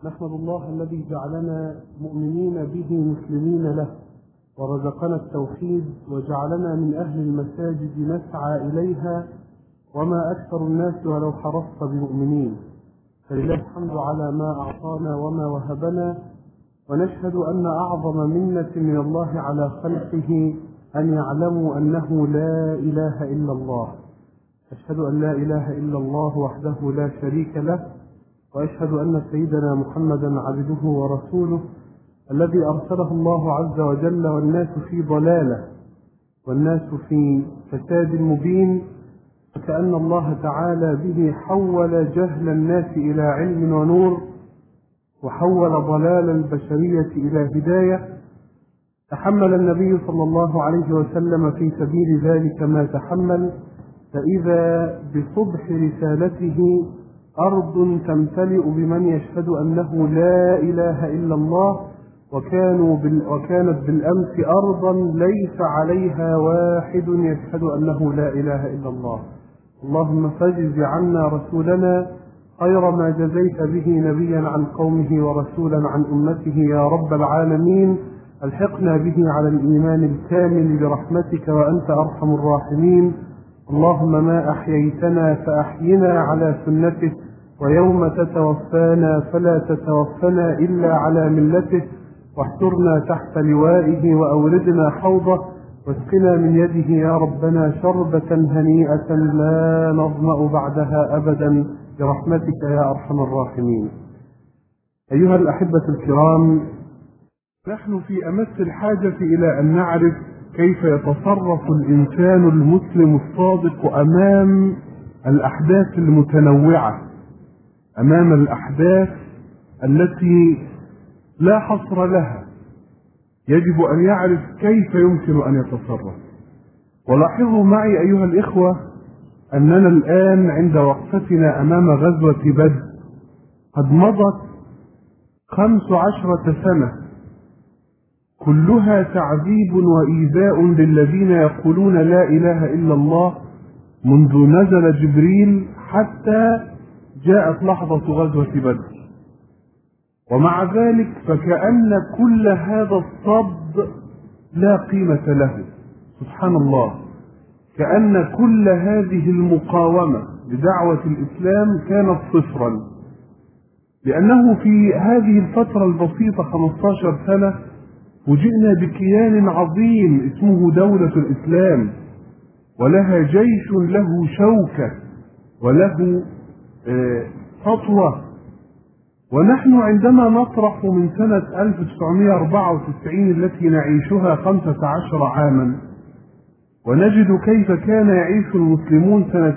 نحمد الله الذي جعلنا مؤمنين به مسلمين له، ورزقنا التوحيد وجعلنا من أهل المساجد نسعى إليها، وما أكثر الناس ولو حرصت بمؤمنين. فلله الحمد على ما أعطانا وما وهبنا، ونشهد أن أعظم منة من الله على خلقه أن يعلموا أنه لا إله إلا الله. أشهد أن لا إله إلا الله وحده لا شريك له، وأشهد أن سيدنا محمدا عبده ورسوله الذي أرسله الله عز وجل، والناس في ضلالة والناس في فساد مبين، وكأن الله تعالى به حول جهل الناس إلى علم ونور، وحول ضلال البشرية إلى هداية. تحمل النبي صلى الله عليه وسلم في سبيل ذلك ما تحمل، فإذا بصبح رسالته أرض تمتلئ بمن يشهد أنه لا إله إلا الله، وكانت بالأمس أرضا ليس عليها واحد يشهد أنه لا إله إلا الله. اللهم فاجز عنا رسولنا خير ما جزيت به نبيا عن قومه ورسولا عن أمته يا رب العالمين. الحقنا به على الإيمان الكامل برحمتك وأنت أرحم الراحمين. اللهم ما أحييتنا فأحينا على سنته، ويوم تتوفانا فلا تتوفنا إلا على ملته، واحشرنا تحت لوائه وأوردنا حوضه، واسقنا من يده يا ربنا شربة هنيئة لا نظمأ بعدها أبدا برحمتك يا أرحم الراحمين. أيها الأحبة الكرام، نحن في أمس الحاجة إلى أن نعرف كيف يتصرف الإنسان المسلم الصادق أمام الأحداث المتنوعة، أمام الأحداث التي لا حصر لها. يجب أن يعرف كيف يمكن أن يتصرف. ولاحظوا معي أيها الإخوة أننا الآن عند وقفتنا أمام غزوة بدر قد مضت 15 سنة، كلها تعذيب وإيذاء للذين يقولون لا إله إلا الله، منذ نزل جبريل حتى جاءت لحظة غزوة بدر. ومع ذلك فكأن كل هذا الصد لا قيمة له. سبحان الله، كأن كل هذه المقاومة لدعوة الإسلام كانت صفرا، لأنه في هذه الفترة البسيطة 15 سنة وجئنا بكيان عظيم اسمه دولة الإسلام، ولها جيش له شوكة وله سطوة. ونحن عندما نطرح من سنة 1994 التي نعيشها 15 عاما، ونجد كيف كان يعيش المسلمون سنة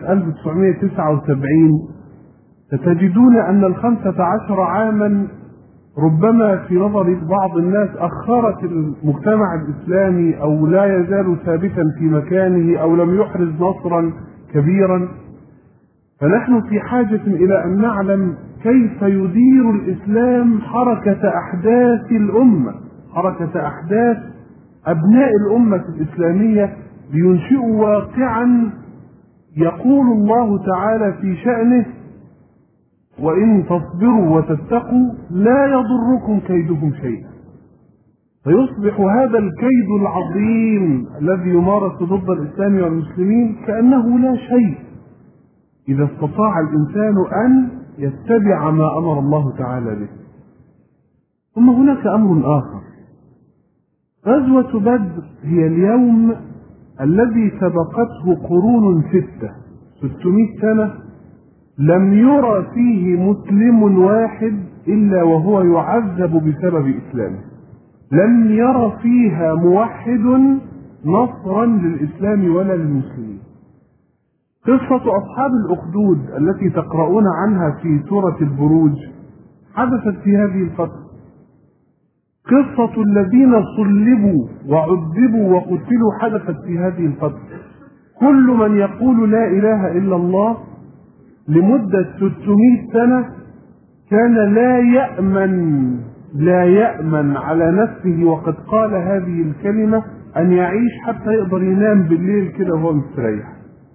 1979، ستجدون أن 15 عاما ربما في نظر بعض الناس أخرت المجتمع الإسلامي، أو لا يزال ثابتا في مكانه، أو لم يحرز نصرا كبيرا. فنحن في حاجة إلى أن نعلم كيف يدير الإسلام حركة أحداث الأمة، حركة أحداث أبناء الأمة الإسلامية، لينشئوا واقعا يقول الله تعالى في شأنه: وإن تصبروا وتتقوا لا يضركم كيدهم شيئا. فيصبح هذا الكيد العظيم الذي يمارس ضد الإسلام والمسلمين كأنه لا شيء، إذا استطاع الإنسان أن يتبع ما أمر الله تعالى به. ثم هناك أمر آخر. غزوة بدر هي اليوم الذي سبقته قرون 600 سنة لم يرى فيه مسلم واحد إلا وهو يعذب بسبب إسلامه. لم يرى فيها موحد نصرا للإسلام ولا للمسلمين. قصة أصحاب الأخدود التي تقرؤون عنها في سورة البروج حدثت في هذه الفترة. قصة الذين صلبوا وعذبوا وقتلوا حدثت في هذه الفترة. كل من يقول لا إله إلا الله لمدة 600 سنة كان لا يأمن على نفسه، وقد قال هذه الكلمة، أن يعيش حتى يقدر ينام بالليل كده وهو مستريح.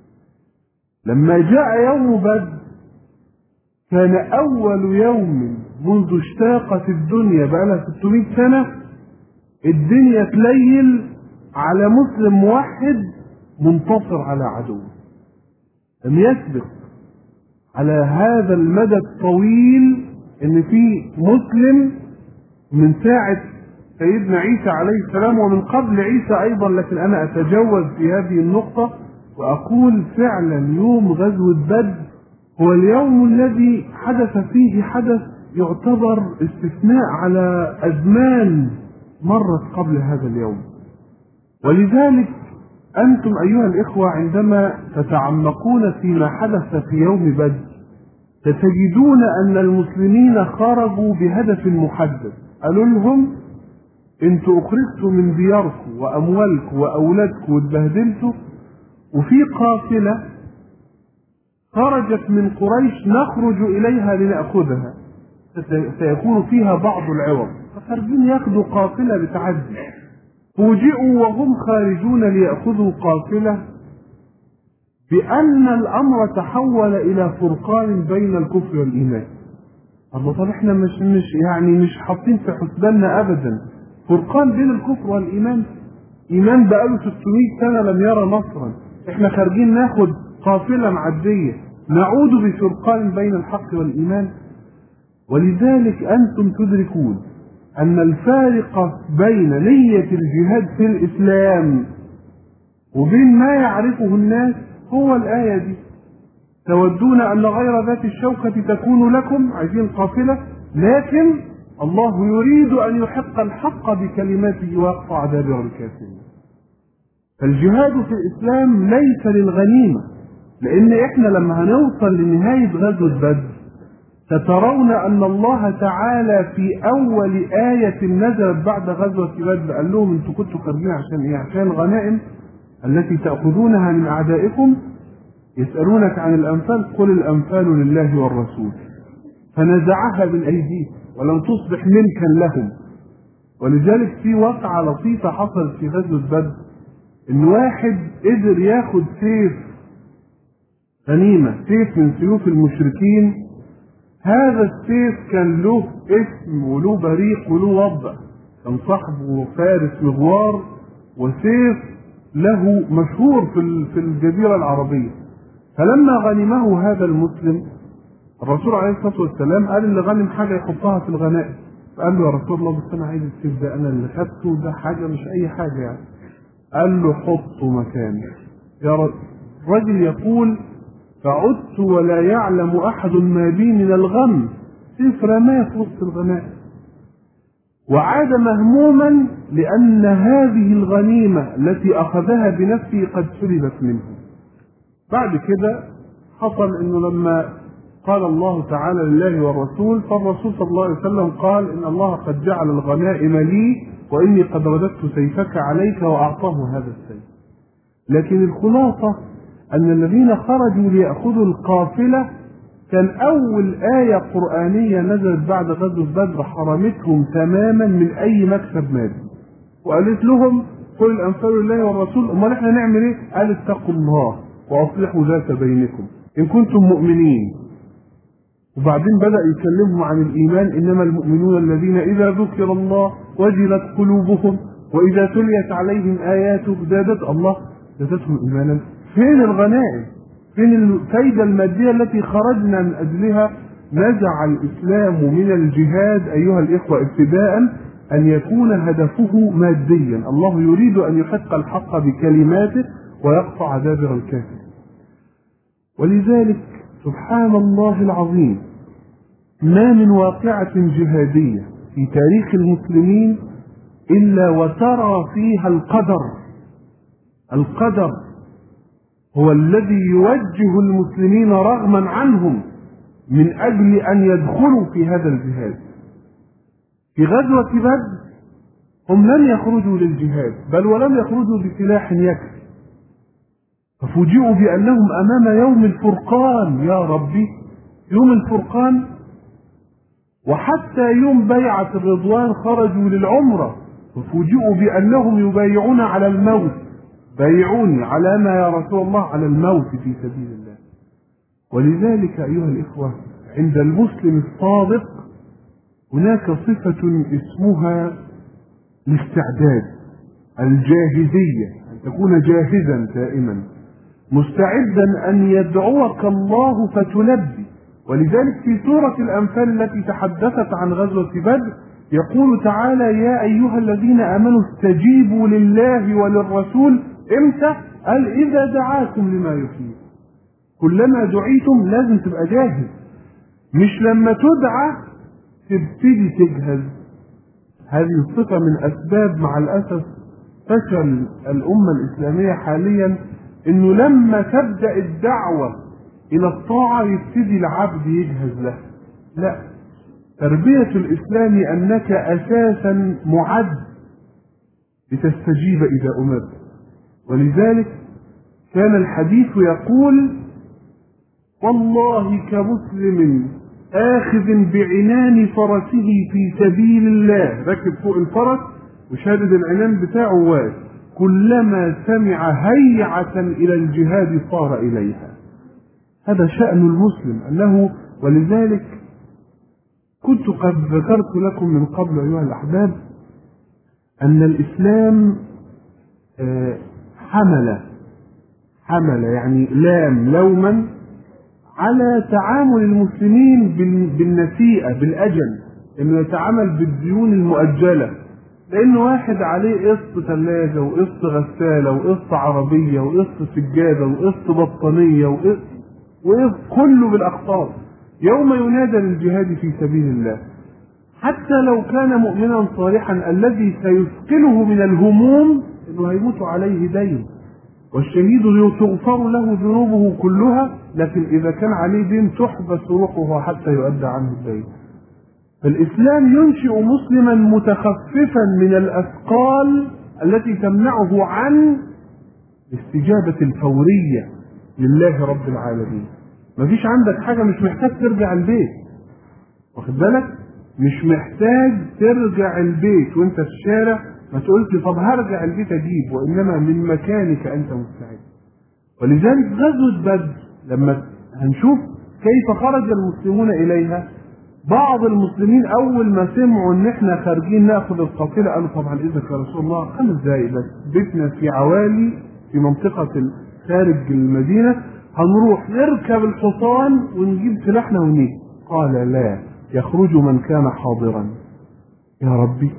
لما جاء يوم بدر كان أول يوم منذ اشتاقت الدنيا بقالها 600 سنة الدنيا تليل على مسلم موحد منتصر على عدو. لم يسبق على هذا المدى الطويل ان في مسلم من ساعة سيدنا عيسى عليه السلام ومن قبل عيسى ايضا، لكن انا اتجوز في هذه النقطة واقول فعلا يوم غزوة بدر هو اليوم الذي حدث فيه حدث يعتبر استثناء على ازمان مرت قبل هذا اليوم. ولذلك انتم ايها الاخوة عندما تتعمقون فيما حدث في يوم بدر ستجدون ان المسلمين خرجوا بهدف محدد. قالوا لهم انتوا اخرجتوا من دياركم واموالكم واولادكم واتبهدلتوا، وفي قافلة خرجت من قريش نخرج اليها لنأخذها، سيكون فيها بعض العوض، فخارجين ياخذوا قافلة بتعدي. فوجئوا وهم خارجون ليأخذوا قافلة بأن الأمر تحول إلى فرقان بين الكفر والإيمان. الله، طب احنا مش حاطين في حسباننا أبدا فرقان بين الكفر والإيمان؟ إيمان بقاله 600 سنة لم يرى نصرا، احنا خارجين ناخد قافلة معدية نعود بفرقان بين الحق والإيمان. ولذلك أنتم تدركون أن الفارق بين نية الجهاد في الإسلام وبين ما يعرفه الناس هو الآية دي: تودون أن غير ذات الشوكة تكون لكم، عايزين قافلة، لكن الله يريد أن يحق الحق بكلماته ويقطع دابر الكافرين. فالجهاد في الإسلام ليس للغنيمة، لأن إحنا لما هنوصل لنهاية غزوة بدر سترون أن الله تعالى في أول آية نزلت بعد غزوة بدر قال لهم أنتوا كنتوا خارجين عشان إيه؟ عشان الغنائم التي تأخذونها من أعدائكم. يسألونك عن الأنفال قل الأنفال لله والرسول، فنزعها من أيديهم ولم تصبح ملكا لهم. ولذلك في واقعة لطيفة حصلت في غزوة بدر، إن واحد قدر ياخد سيف غنيمة، سيف من سيوف المشركين. هذا السيف كان له اسم وله بريق وله وضع، كان صاحبه فارس مغوار، وسيف له مشهور في الجزيرة العربية. فلما غنمه هذا المسلم الرسول عليه الصلاة والسلام قال اللي غنم حاجة يحطها في الغنائم، فقال له يا رسول الله بس أنا عايز السيف ده، أنا اللي خدته ده حاجة مش أي حاجة يعني. قال له حطه مكانه. يا رجل يقول فعدت ولا يعلم أحد ما بي من الغم، سيف رماه في وسط الغنائم، وعاد مهموما لأن هذه الغنيمة التي أخذها بنفسه قد سلبت منه. بعد كده حصل أنه لما قال الله تعالى لله والرسول، فالرسول صلى الله عليه وسلم قال إن الله قد جعل الغنائم لي وإني قد رددت سيفك عليك، وأعطاه هذا السيف. لكن الخلاصة أن الذين خرجوا ليأخذوا القافلة كان أول آية قرآنية نزلت بعد غزوة بدر حرمتهم تماما من أي مكسب مادي، وقالت لهم قل الأنفال لله والرسول. أمال إحنا نعمل إيه؟ قال اتقوا الله وأصلحوا ذات بينكم إن كنتم مؤمنين. وبعدين بدأ يكلمهم عن الإيمان: إنما المؤمنون الذين إذا ذكر الله وجلت قلوبهم وإذا تليت عليهم آياته زادتهم إيمانا. فين الغنائم؟ فين الفايدة المادية التي خرجنا من أجلها؟ نزع الإسلام من الجهاد أيها الإخوة ابتداء أن يكون هدفه ماديا. الله يريد أن يحق الحق بكلماته ويقطع دابر الكافر. ولذلك سبحان الله العظيم ما من واقعة جهادية في تاريخ المسلمين إلا وترى فيها القدر هو الذي يوجه المسلمين رغما عنهم من أجل أن يدخلوا في هذا الجهاد. في غزوة بدر هم لم يخرجوا للجهاد، بل ولم يخرجوا بسلاح يكفي، ففوجئوا بأنهم أمام يوم الفرقان. يا ربي، يوم الفرقان! وحتى يوم بيعة الرضوان خرجوا للعمرة وفوجئوا بأنهم يبايعون على الموت. بايعوني على ما يا رسول الله؟ على الموت في سبيل الله. ولذلك أيها الإخوة عند المسلم الصادق هناك صفة اسمها الاستعداد، الجاهزية، أن تكون جاهزا دائما مستعدا أن يدعوك الله فتلبي. ولذلك في سورة الأنفال التي تحدثت عن غزوة بدر يقول تعالى: يا أيها الذين آمنوا استجيبوا لله وللرسول. امتى؟ قال: إذا دعاكم لما يحييكم. كلما دعيتم لازم تبقى جاهز، مش لما تدعى تبتدي تجهز. هذه الصفة من أسباب مع الأسف فشل الأمة الإسلامية حاليا، إنه لما تبدأ الدعوة إلى الطاعة يبتدي العبد يجهز له. لا، تربية الإسلام أنك أساسا معد لتستجيب إذا أمرت. ولذلك كان الحديث يقول: والله كمسلم آخذ بعنان فرسه في سبيل الله، ركب فوق الفرس وشادد العنان بتاعه واقف، كلما سمع هيعة إلى الجهاد صار إليها. هذا شأن المسلم أنه، ولذلك كنت قد ذكرت لكم من قبل أيها الأحباب أن الإسلام حمل يعني لوما على تعامل المسلمين بالنسيئة، بالأجل، إنه يتعامل بالديون المؤجلة. لأن واحد عليه قسط ثلاجة وقسط غسالة وقسط عربية وقسط سجادة وقسط بطانية وقسط كله بالأقساط، يوم ينادى للجهاد في سبيل الله حتى لو كان مؤمنا صالحا الذي سيثقله من الهموم إنه هيموت عليه دين، والشهيد تغفر له ذنوبه كلها، لكن إذا كان عليه دين تحبس روحه حتى يؤدى عنه الدين. فالإسلام ينشئ مسلما متخففا من الأثقال التي تمنعه عن الاستجابة الفورية لله رب العالمين. مفيش عندك حاجة، مش محتاج ترجع البيت، واخد بالك؟ مش محتاج ترجع البيت وانت في الشارع ما تقولش طب هرجع البيت اجيب، وانما من مكانك انت مستعد. ولذلك غزوة بدر لما هنشوف كيف خرج المسلمون اليها، بعض المسلمين اول ما سمعوا ان احنا خارجين ناخذ القافله قالوا طبعا اذنك يا رسول الله 5 دقايق بس، بيتنا في عوالي في منطقه خارج المدينه، هنروح نركب الحصان ونجيب سلاحنا ونيجي. قال: لا، يخرج من كان حاضرا. يا ربي،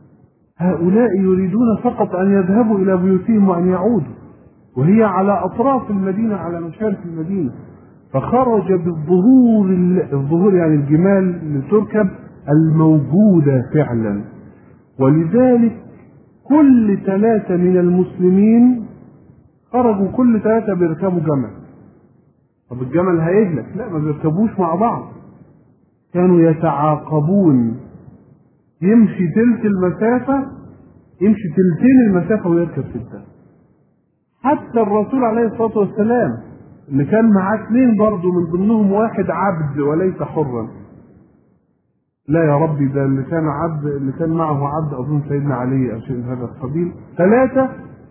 هؤلاء يريدون فقط أن يذهبوا إلى بيوتهم وأن يعودوا، وهي على أطراف المدينة، على مشارف المدينة. فخرج بالظهور يعني الجمال اللي تركب الموجودة فعلا. ولذلك كل 3 من المسلمين خرجوا، كل 3 بيركبوا جمل. طب الجمل هيهلك؟ لا، ما بيركبوش مع بعض، كانوا يتعاقبون، يمشي تلت المسافة، يمشي تلتين المسافة ويركب 6. حتى الرسول عليه الصلاة والسلام اللي كان معاه 2 برضه من ضمنهم واحد عبد وليس حرا. لا يا ربي، ده اللي كان عبد، اللي كان معه عبد أظن سيدنا علي أو شيء من هذا القبيل. 3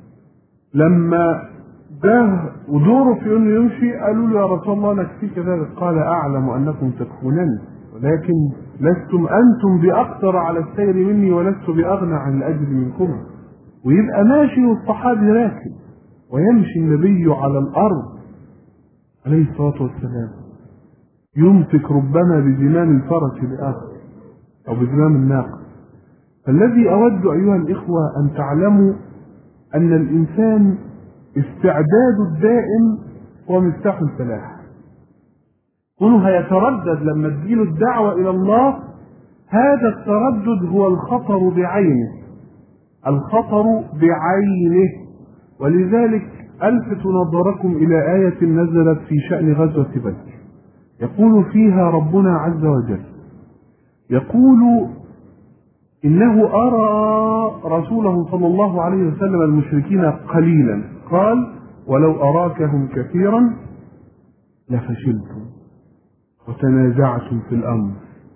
لما جاه ودوره في انه يمشي قالوا له: يا رسول الله نكفيك ذلك. قال: اعلم انكم تكفونني، ولكن لستم انتم باقدر على السير مني، ولست باغنى عن الاجر منكم. ويبقى ماشي والصحابي راكب، ويمشي النبي على الارض عليه الصلاه والسلام يمسك ربما بزمام الفرس لاخر او بزمام الناقه. فالذي اود ايها الاخوه ان تعلموا ان الانسان استعداد الدائم هو مفتاح الفلاح. كونه هيتردد لما تجيله الدعوة إلى الله، هذا التردد هو الخطر بعينه، الخطر بعينه. ولذلك ألفت نظركم إلى آية نزلت في شأن غزوة بدر، يقول فيها ربنا عز وجل، يقول: إنه أرى رسوله صلى الله عليه وسلم المشركين قليلا، قال: ولو أراكهم كثيرا لفشلتم وتنازعتم في الأمر.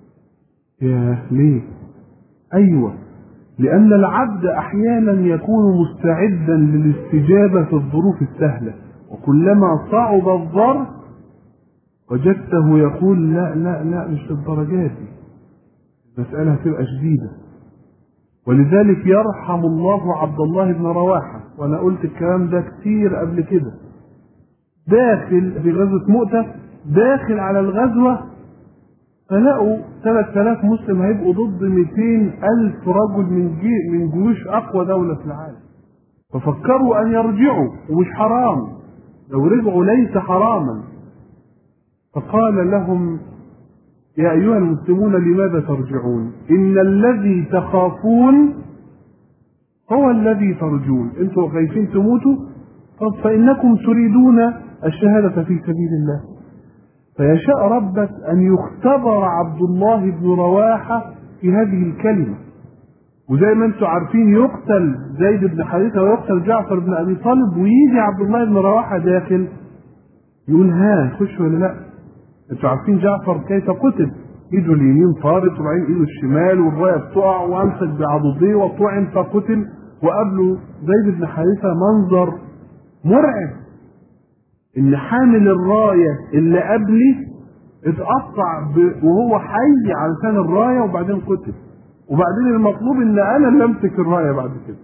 يا ليه؟ أيوة، لأن العبد أحيانا يكون مستعدا للاستجابة في الظروف السهلة، وكلما صعب الظرف وجدته يقول: لا لا لا، مش للدرجات دي، مسألة هتبقى شديدة. ولذلك يرحم الله عبد الله بن رواحة، وأنا قلت الكلام ده كتير قبل كده، داخل في غزوة مؤتة، داخل على الغزوة فلقوا 3000 مسلم هيبقوا ضد 200,000 رجل من جيوش أقوى دولة في العالم. ففكروا أن يرجعوا، ومش حرام، لو رجعوا ليس حراما. فقال لهم: يا أيها المسلمون لماذا ترجعون؟ إن الذي تخافون هو الذي ترجون. أنتم خايفين تموتوا، طب فإنكم تريدون الشهادة في سبيل الله. فيشاء ربك أن يختبر عبد الله بن رواحة في هذه الكلمة. وزي ما أنتم عارفين يقتل زيد بن حارثة ويقتل جعفر بن أبي طالب، ويجي عبد الله بن رواحة داخل يقول: ها خش ولا لا؟ أنتم عارفين جعفر كيف قتل، ايده اليمين طارت وبعدين ايده الشمال والرايه بتقع وامسك بعضديه وطعن فقتل، وقبله زيد بن حارثة. منظر مرعب ان حامل الرايه اللي قبلي اتقطع وهو حي علشان الرايه وبعدين قتل، وبعدين المطلوب ان انا اللي امسك الرايه بعد كده.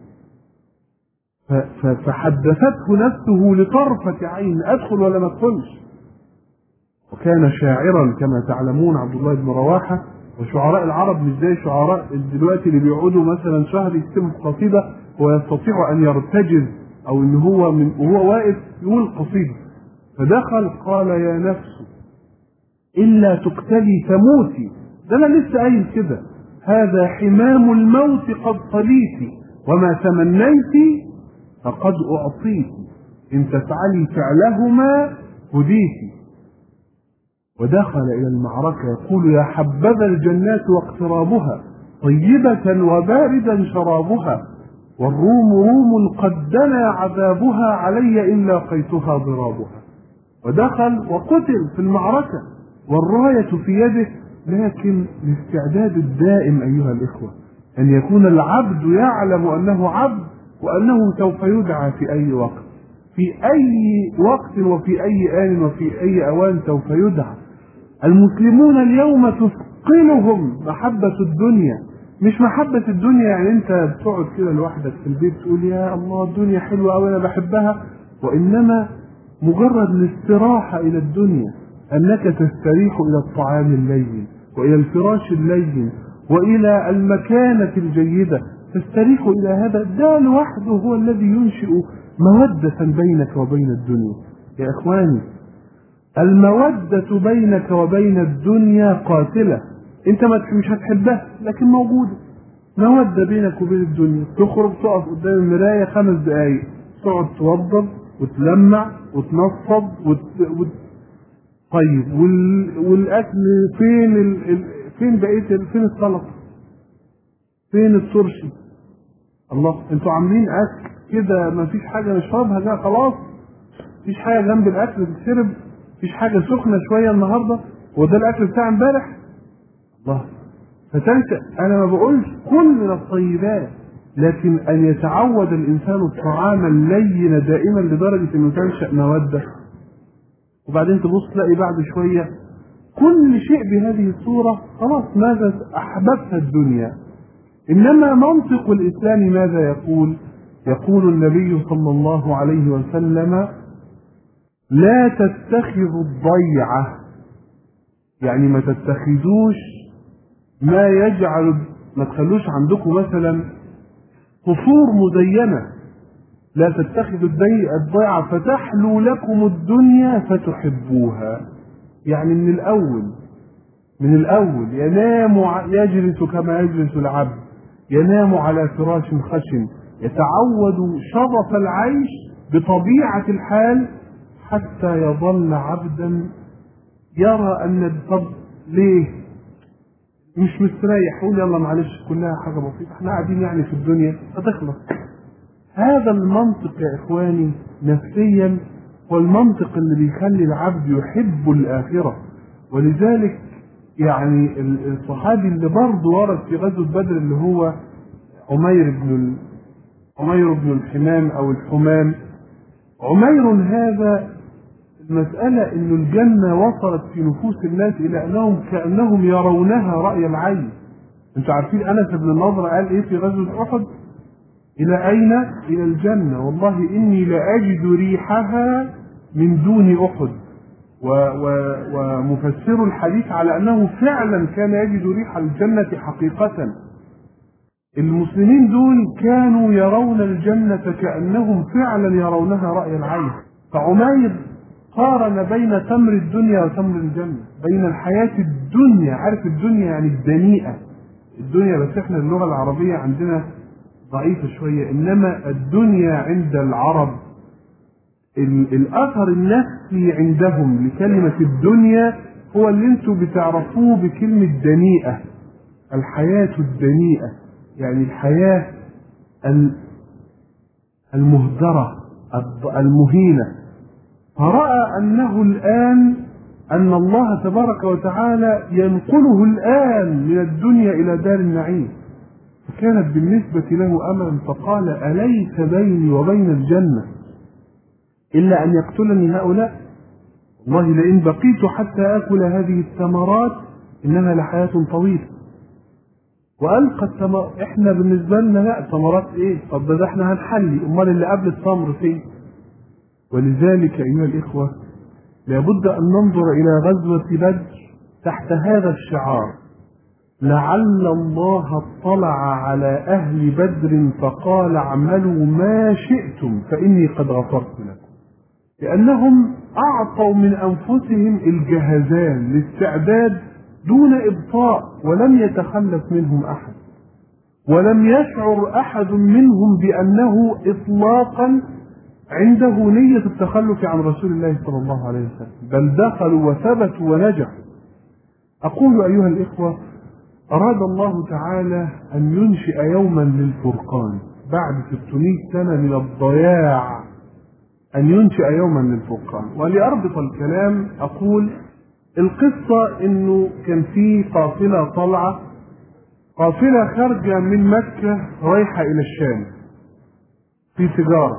فحدثته نفسه لطرفة عين: ادخل ولا ما ادخلش؟ وكان شاعرا كما تعلمون عبد الله بن رواحة. وشعراء العرب مش زي شعراء دلوقتي اللي بيقعدوا مثلا شهر يكتبوا قصيدة ويستطيع ان يرتجز او ان هو وهو واقف يقول قصيدة. فدخل قال: يا نفس إلا تقتلي تموتي. ده أنا لسه قايل كده: هذا حمام الموت قد طليت، وما تمنيت فقد أعطيت، إن تفعلي فعلهما هديت. ودخل إلى المعركة يقول: يا حبذا الجنات واقترابها، طيبة وباردا شرابها، والروم روم قد دنا عذابها، علي إن لاقيتها ضرابها. ودخل وقتل في المعركة والراية في يده. لكن الاستعداد الدائم أيها الإخوة أن يكون العبد يعلم أنه عبد، وأنه سوف يدعى في أي وقت، في أي وقت وفي أي آن وفي أي أوان سوف يدعى. المسلمون اليوم تثقلهم محبة الدنيا. مش محبة الدنيا يعني أنت بتقعد كده لوحدك في البيت تقول: يا الله الدنيا حلوة أوي أنا بحبها، وإنما مجرد الاستراحة إلى الدنيا، أنك تستريح إلى الطعام اللين وإلى الفراش اللين وإلى المكانة الجيدة، تستريح إلى هذا. ده لوحده هو الذي ينشئ مودة بينك وبين الدنيا. يا إخواني، المودة بينك وبين الدنيا قاتلة. أنت مش هتحبها لكن موجودة مودة بينك وبين الدنيا. تخرج تقف قدام المراية 5 دقايق، تقعد توضب وتلمع وتنصب طيب والاكل فين فين السلطه، فين الترشي؟ الله، انتوا عاملين اكل كده ما فيش حاجه نشربها، ده خلاص مفيش حاجه جنب الاكل تتشرب، مفيش حاجه سخنه شويه النهارده، وده الاكل بتاع امبارح. الله، فتنسى. انا ما بقولش كل من الطيبات، لكن ان يتعود الانسان الطعام اللين دائما لدرجه انه تنشا موده، وبعدين تبص تلاقي بعد شويه كل شيء بهذه الصوره خلاص ماذا احببت الدنيا. انما منطق الاسلام ماذا يقول؟ يقول النبي صلى الله عليه وسلم: لا تتخذوا الضيعه، يعني ما تتخذوش ما يجعل، ما تخلوش عندكم مثلا قصور مزينة. لا تتخذوا الضيعة فتحلو لكم الدنيا فتحبوها. يعني من الأول يجلس كما يجلس العبد، ينام على فراش خشن، يتعود شرف العيش بطبيعة الحال حتى يظل عبدا يرى أن طب ليه مش مستريح، يقول يلا معلش كلها حاجة بسيطة، احنا قاعدين يعني في الدنيا هتخلص. هذا المنطق يا إخواني نفسيا هو المنطق اللي بيخلي العبد يحب الآخرة. ولذلك يعني الصحابي اللي برضه ورد في غزوة بدر اللي هو عمير بن الحمام أو الحمام. عمير هذا المسألة إنه الجنة وصلت في نفوس الناس إلى أنهم كأنهم يرونها رأي العين. انتوا عارفين أنس بن النضر قال إيه في غزوة أحد؟ إلى أين؟ إلى الجنة، والله إني لأجد ريحها من دون أحد. ومفسر الحديث على أنه فعلا كان يجد ريح الجنة حقيقة. المسلمين دول كانوا يرون الجنة كأنهم فعلا يرونها رأي العين. فعمير قارن بين تمر الدنيا وتمر الجنة، بين الحياة الدنيا، عارف الدنيا يعني الدنيئة، الدنيا بس احنا اللغة العربية عندنا ضعيفة شوية، إنما الدنيا عند العرب الأثر النفسي عندهم لكلمة الدنيا هو اللي انتوا بتعرفوه بكلمة دنيئة، الحياة الدنيئة، يعني الحياة المهدرة المهينة. فرأى أنه الآن أن الله تبارك وتعالى ينقله الآن من الدنيا إلى دار النعيم، فكانت بالنسبة له أملا، فقال أليس بيني وبين الجنة إلا أن يقتلني هؤلاء؟ والله لئن بقيت حتى آكل هذه الثمرات إنها لحياة طويلة. وألقى الثمر، إحنا بالنسبة لنا لا ثمرات إيه؟ طب ده إحنا هنحلي، أمال اللي قبل التمر فين؟ ولذلك أيها الإخوة لابد أن ننظر إلى غزوة بدر تحت هذا الشعار: لعل الله اطلع على أهل بدر فقال اعملوا ما شئتم فإني قد غفرت لكم، لأنهم أعطوا من أنفسهم الجهزان للاستعداد دون إبطاء، ولم يتخلف منهم أحد، ولم يشعر أحد منهم بأنه إطلاقا عنده نية التخلف عن رسول الله صلى الله عليه وسلم، بل دخلوا وثبتوا ونجحوا. أقول أيها الإخوة، أراد الله تعالى أن ينشئ يوما للفرقان بعد 600 سنة من الضياع، أن ينشئ يوما للفرقان. ولأربط الكلام أقول القصة إنه كان في قافلة طالعة، قافلة خارجة من مكة رايحة إلى الشام في تجارة،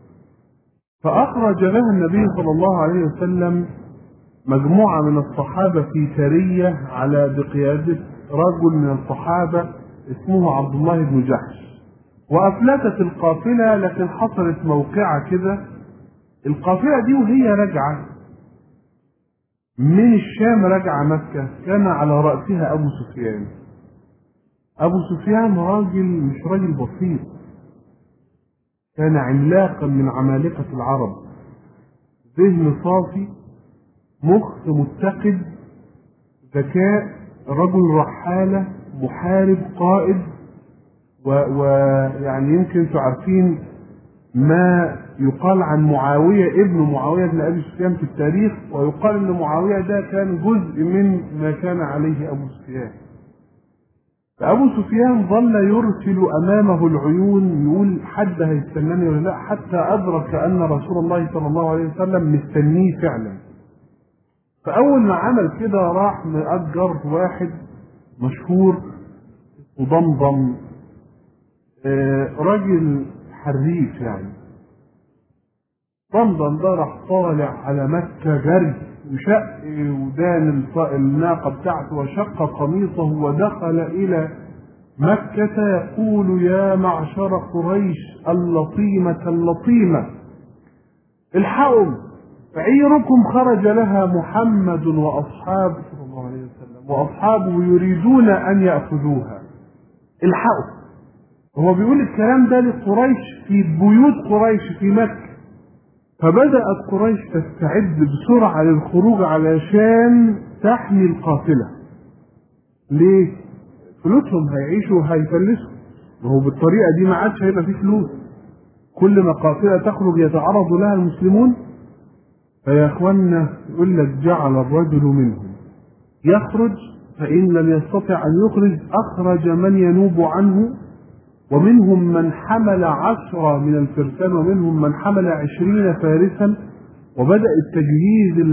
فأخرج لها النبي صلى الله عليه وسلم مجموعة من الصحابة في سرية على بقيادة رجل من الصحابة اسمه عبد الله بن جحش، وأفلتت القافلة، لكن حصلت موقعة كده. القافلة دي وهي راجعة من الشام راجعة مكة كان على رأسها أبو سفيان. أبو سفيان راجل مش راجل بسيط، كان عملاقا من عمالقة العرب، ذهن صافي، مخ متقد، ذكاء، رجل رحالة، محارب، قائد، ويعني يمكن تعرفين ما يقال عن معاوية ابن معاوية بن أبي سفيان في التاريخ، ويقال أن معاوية ده كان جزء من ما كان عليه أبو سفيان. فأبو سفيان ظل يرسل أمامه العيون، يقول حد هيستناني ولا لا، حتى أدرك أن رسول الله صلى الله عليه وسلم مستنيه فعلا. فأول ما عمل كده راح مأجر واحد مشهور وضمضم، راجل حريف يعني. ضمضم ده راح طالع على مكة جري، وشق ودان الناقة بتاعته وشق قميصه ودخل إلى مكة يقول: يا معشر قريش اللطيمة اللطيمة، الحقوا عيركم خرج لها محمد وأصحابه صلى الله عليه وسلم، وأصحابه يريدون أن يأخذوها، الحقوا. هو بيقول الكلام ده لقريش في بيوت قريش في مكة. فبدأت قريش تستعد بسرعة للخروج علشان تحمي القافلة. ليه؟ فلوسهم هيعيشوا وهيفلسوا، وهو بالطريقة دي ما عادش هيبقى فيه فلوس، كل ما قافلة تخرج يتعرض لها المسلمون. فيا اخوانا يقول لك: جعل الرجل منهم يخرج فإن لم يستطع أن يخرج أخرج من ينوب عنه، ومنهم من حمل 10 من الفرسان، ومنهم من حمل 20 فارسا، وبدأ التجهيز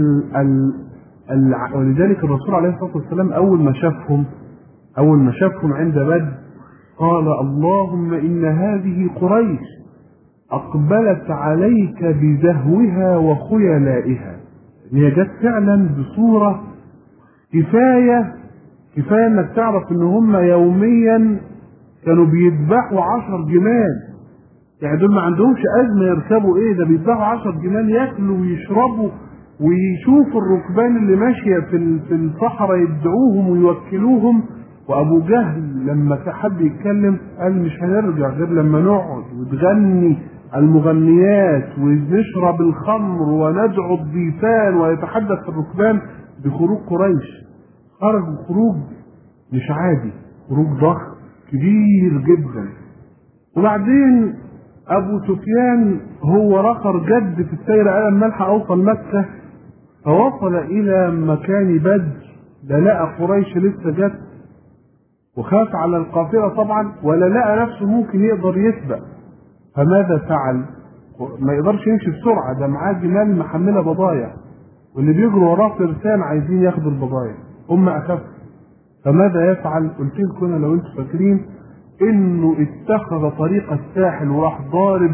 ولذلك الرسول عليه الصلاة والسلام أول ما شافهم عند بدر قال: اللهم إن هذه قريش أقبلت عليك بزهوها وخيلائها. هي جت فعلا بصورة كفاية كفاية انك تعرف ان هم يوميا كانوا بيذبحوا 10 جمال. يعني دول ما عندهمش ازمة يركبوا ايه، ده بيذبحوا 10 جمال ياكلوا ويشربوا، ويشوفوا الركبان اللي ماشية في الصحراء يدعوهم ويوكلوهم. وابو جهل لما كان حد يتكلم قال مش هنرجع غير لما نقعد وتغني المغنيات ونشرب الخمر وندعو الضيفان ويتحدث الركبان بخروج قريش. خرجوا خروج مش عادي، خروج ضخم كبير جدا. وبعدين ابو سفيان هو رخر جد في السير، قال لما الحق اوصل مكه، فوصل الى مكان بدر، لا لقى قريش لسه جت، وخاف على القافله طبعا، ولا لقى نفسه ممكن يقدر يسبق. فماذا فعل؟ ما يقدرش يمشي بسرعه، ده معاه جمال محمله بضايع، واللي بيجروا وراه فرسان عايزين ياخدوا البضايع، هم اخف. فماذا يفعل؟ قلت لكم لو انتم فاكرين انه اتخذ طريق الساحل وراح ضارب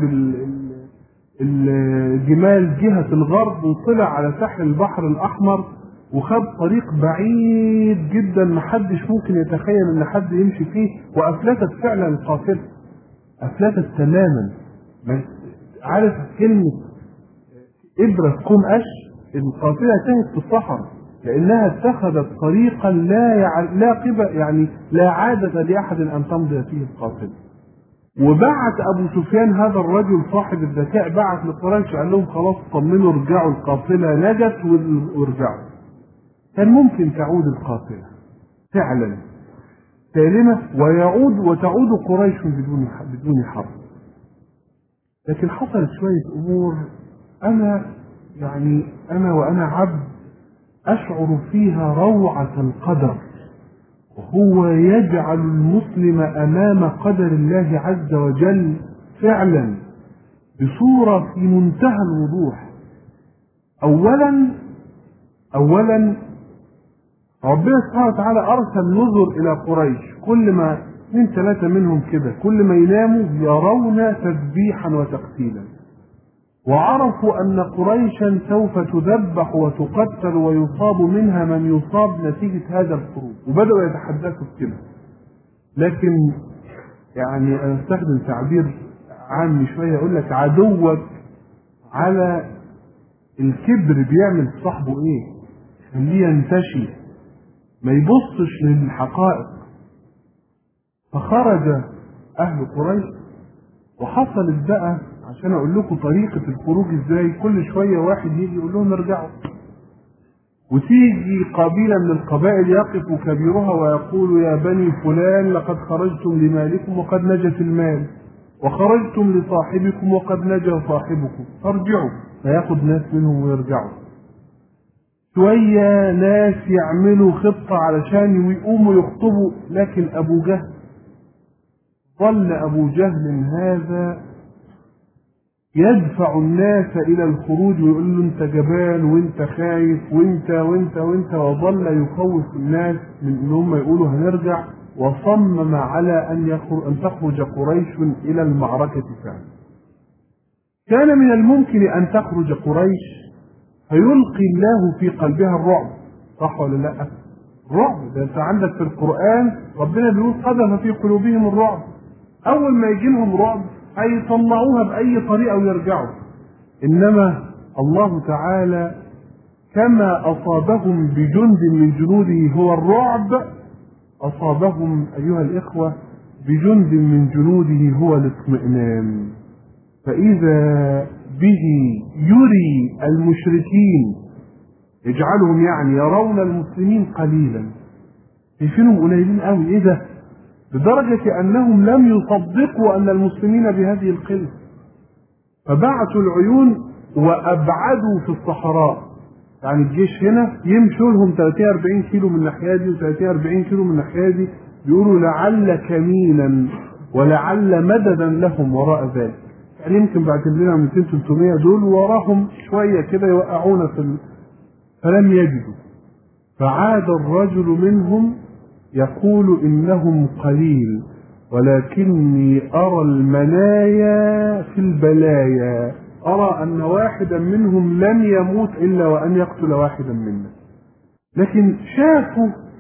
الجمال جهة الغرب، وطلع على ساحل البحر الاحمر، وخد طريق بعيد جدا محدش ممكن يتخيل ان حد يمشي فيه، وافلتت فعلا القافلة، افلتت تماما. عارف كلمة ابرة تكون قش؟ القافلة تهت في الصحراء لانها اتخذت طريقا لا قبل، يعني لا عادة لاحد ان تمضي فيه القافلة. وبعت ابو سفيان هذا الرجل صاحب الذكاء، بعت لقريش قال لهم خلاص طمنوا ارجعوا، القافلة نجت وارجعوا. كان ممكن تعود القافلة فعلا سالمة وتعود قريش بدون حرب، لكن حصلت شوية امور انا عبد أشعر فيها روعة القدر، وهو يجعل المسلم أمام قدر الله عز وجل فعلا بصورة في منتهى الوضوح. أولا ربنا سبحانه وتعالى أرسل نذر إلى قريش، كل ما 2-3 منهم كده كل ما يناموا يرون تذبيحا وتقتيلا، وعرفوا أن قريشا سوف تذبح وتقتل ويصاب منها من يصاب نتيجة هذا الخروج، وبدأوا يتحدثوا بكده. لكن يعني أنا أستخدم تعبير عامي شوية، أقول لك عدوك على الكبر بيعمل صاحبه إيه؟ خليه ينتشي، ما يبصش للحقائق. فخرج أهل قريش، وحصلت بقى عشان اقول لكم طريقة الخروج ازاي، كل شوية واحد يجي يقول لهم ارجعوا، وتيجي قبيلة من القبائل يقف كبيرها ويقول يا بني فلان لقد خرجتم لمالكم وقد نجت المال، وخرجتم لصاحبكم وقد نجا صاحبكم، فارجعوا. فياخد ناس منهم ويرجعوا. شوية ناس يعملوا خطة علشان يقوموا يخطبوا، لكن ظل أبو جهل هذا يدفع الناس إلى الخروج ويقول له أنت جبان وأنت خايف وأنت وأنت وأنت، وظل يخوف الناس من أن هم يقولوا هنرجع، وصمم على أن تخرج قريش إلى المعركة فعلا. كان من الممكن أن تخرج قريش فيلقي الله في قلبها الرعب، صح ولا لا؟ الرعب ده أنت عندك في القرآن ربنا بيقول قذف في قلوبهم الرعب، أول ما يجي لهم رعب هيطلعوها بأي طريقة ويرجعوا. إنما الله تعالى كما أصابهم بجند من جنوده هو الرعب، أصابهم أيها الإخوة بجند من جنوده هو الاطمئنان. فإذا به يري المشركين، يجعلهم يعني يرون المسلمين قليلا، شايفينهم قليلين قوي، إيه ده؟ لدرجة أنهم لم يصدقوا أن المسلمين بهذه القلة، فبعثوا العيون وأبعدوا في الصحراء. يعني الجيش هنا يمشوا لهم 30-40 كيلو من الناحية دي و30-40 كيلو من الناحية دي، بيقولوا لعل كمينا ولعل مددا لهم وراء ذلك، يعني يمكن بعد لنا 200-300 دول وراهم شوية كده يوقعونا فلم يجدوا. فعاد الرجل منهم يقول إنهم قليل ولكني أرى المنايا في البلايا، أرى أن واحدا منهم لن يموت إلا وأن يقتل واحدا منا. لكن شافوا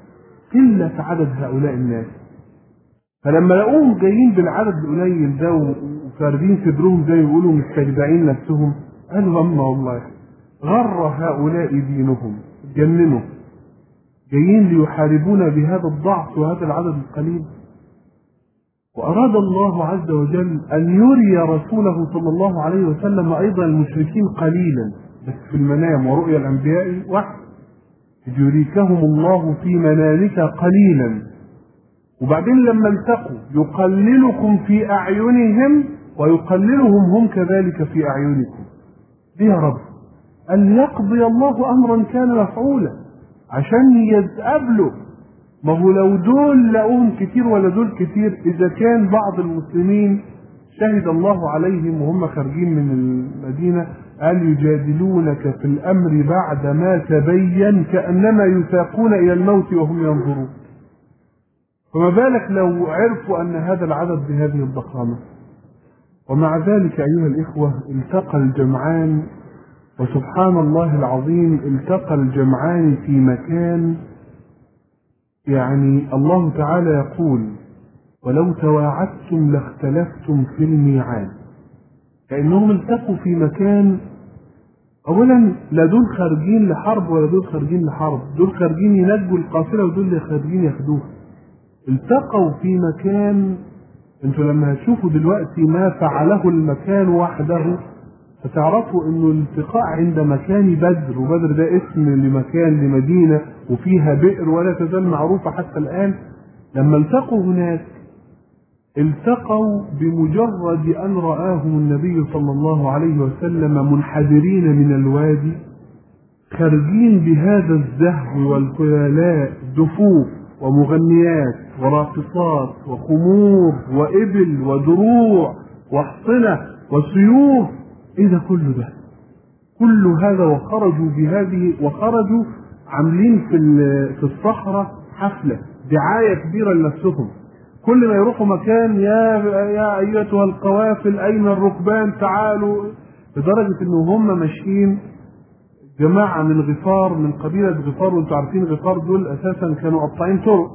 قلة عدد هؤلاء الناس. فلما لقوهم جايين بالعدد القليل ده وفاردين صدرهم زي ما بيقولوا مستجدعين نفسهم، قالوا اما والله غر هؤلاء دينهم، اتجننوا، جايين ليحاربونا بهذا الضعف وهذا العدد القليل. وأراد الله عز وجل أن يري رسوله صلى الله عليه وسلم أيضا المشركين قليلا بس في المنام، ورؤيا الأنبياء وحي، يريكهم الله في منامك قليلا. وبعدين لما التقوا يقللكم في أعينهم ويقللهم هم كذلك في أعينكم. ليه يا رب؟ أن يقضي الله أمرا كان مفعولا عشان يتقابلوا. ما هو لو دول لقوهم كتير ولا دول كتير، إذا كان بعض المسلمين شهد الله عليهم وهم خارجين من المدينة قال يجادلونك في الأمر بعد ما تبين كأنما يساقون إلى الموت وهم ينظرون. فما بالك لو عرفوا أن هذا العدد بهذه الضخامة. ومع ذلك أيها الإخوة التقى الجمعان، وسبحان الله العظيم التقى الجمعان في مكان، يعني الله تعالى يقول ولو تواعدتم لاختلفتم في الميعاد. كأنهم التقوا في مكان، أولا لا دول خارجين لحرب ولا دول خارجين لحرب، دول خارجين ينجوا القافلة ودول اللي خارجين ياخدوها. التقوا في مكان، انتوا لما هتشوفوا دلوقتي ما فعله المكان وحده فتعرفوا انه الالتقاء عند مكان بدر، وبدر ده اسم لمكان لمدينة وفيها بئر ولا تزال معروفة حتى الآن. لما التقوا هناك التقوا بمجرد أن رآهم النبي صلى الله عليه وسلم منحدرين من الوادي خارجين بهذا الزهو والقلالاء، دفوف ومغنيات وراقصات وخمور وإبل ودروع وحصنة وسيوف. ايه ده كله ده؟ كل هذا وخرجوا بهذه، وخرجوا عاملين في الصحراء حفلة دعاية كبيرة لنفسهم. كل ما يروحوا مكان يا ايتها القوافل اين الركبان تعالوا، لدرجة انه هم ماشيين جماعة من غفار، من قبيلة غفار، وانتوا عارفين غفار دول اساسا كانوا قطاعين طرق،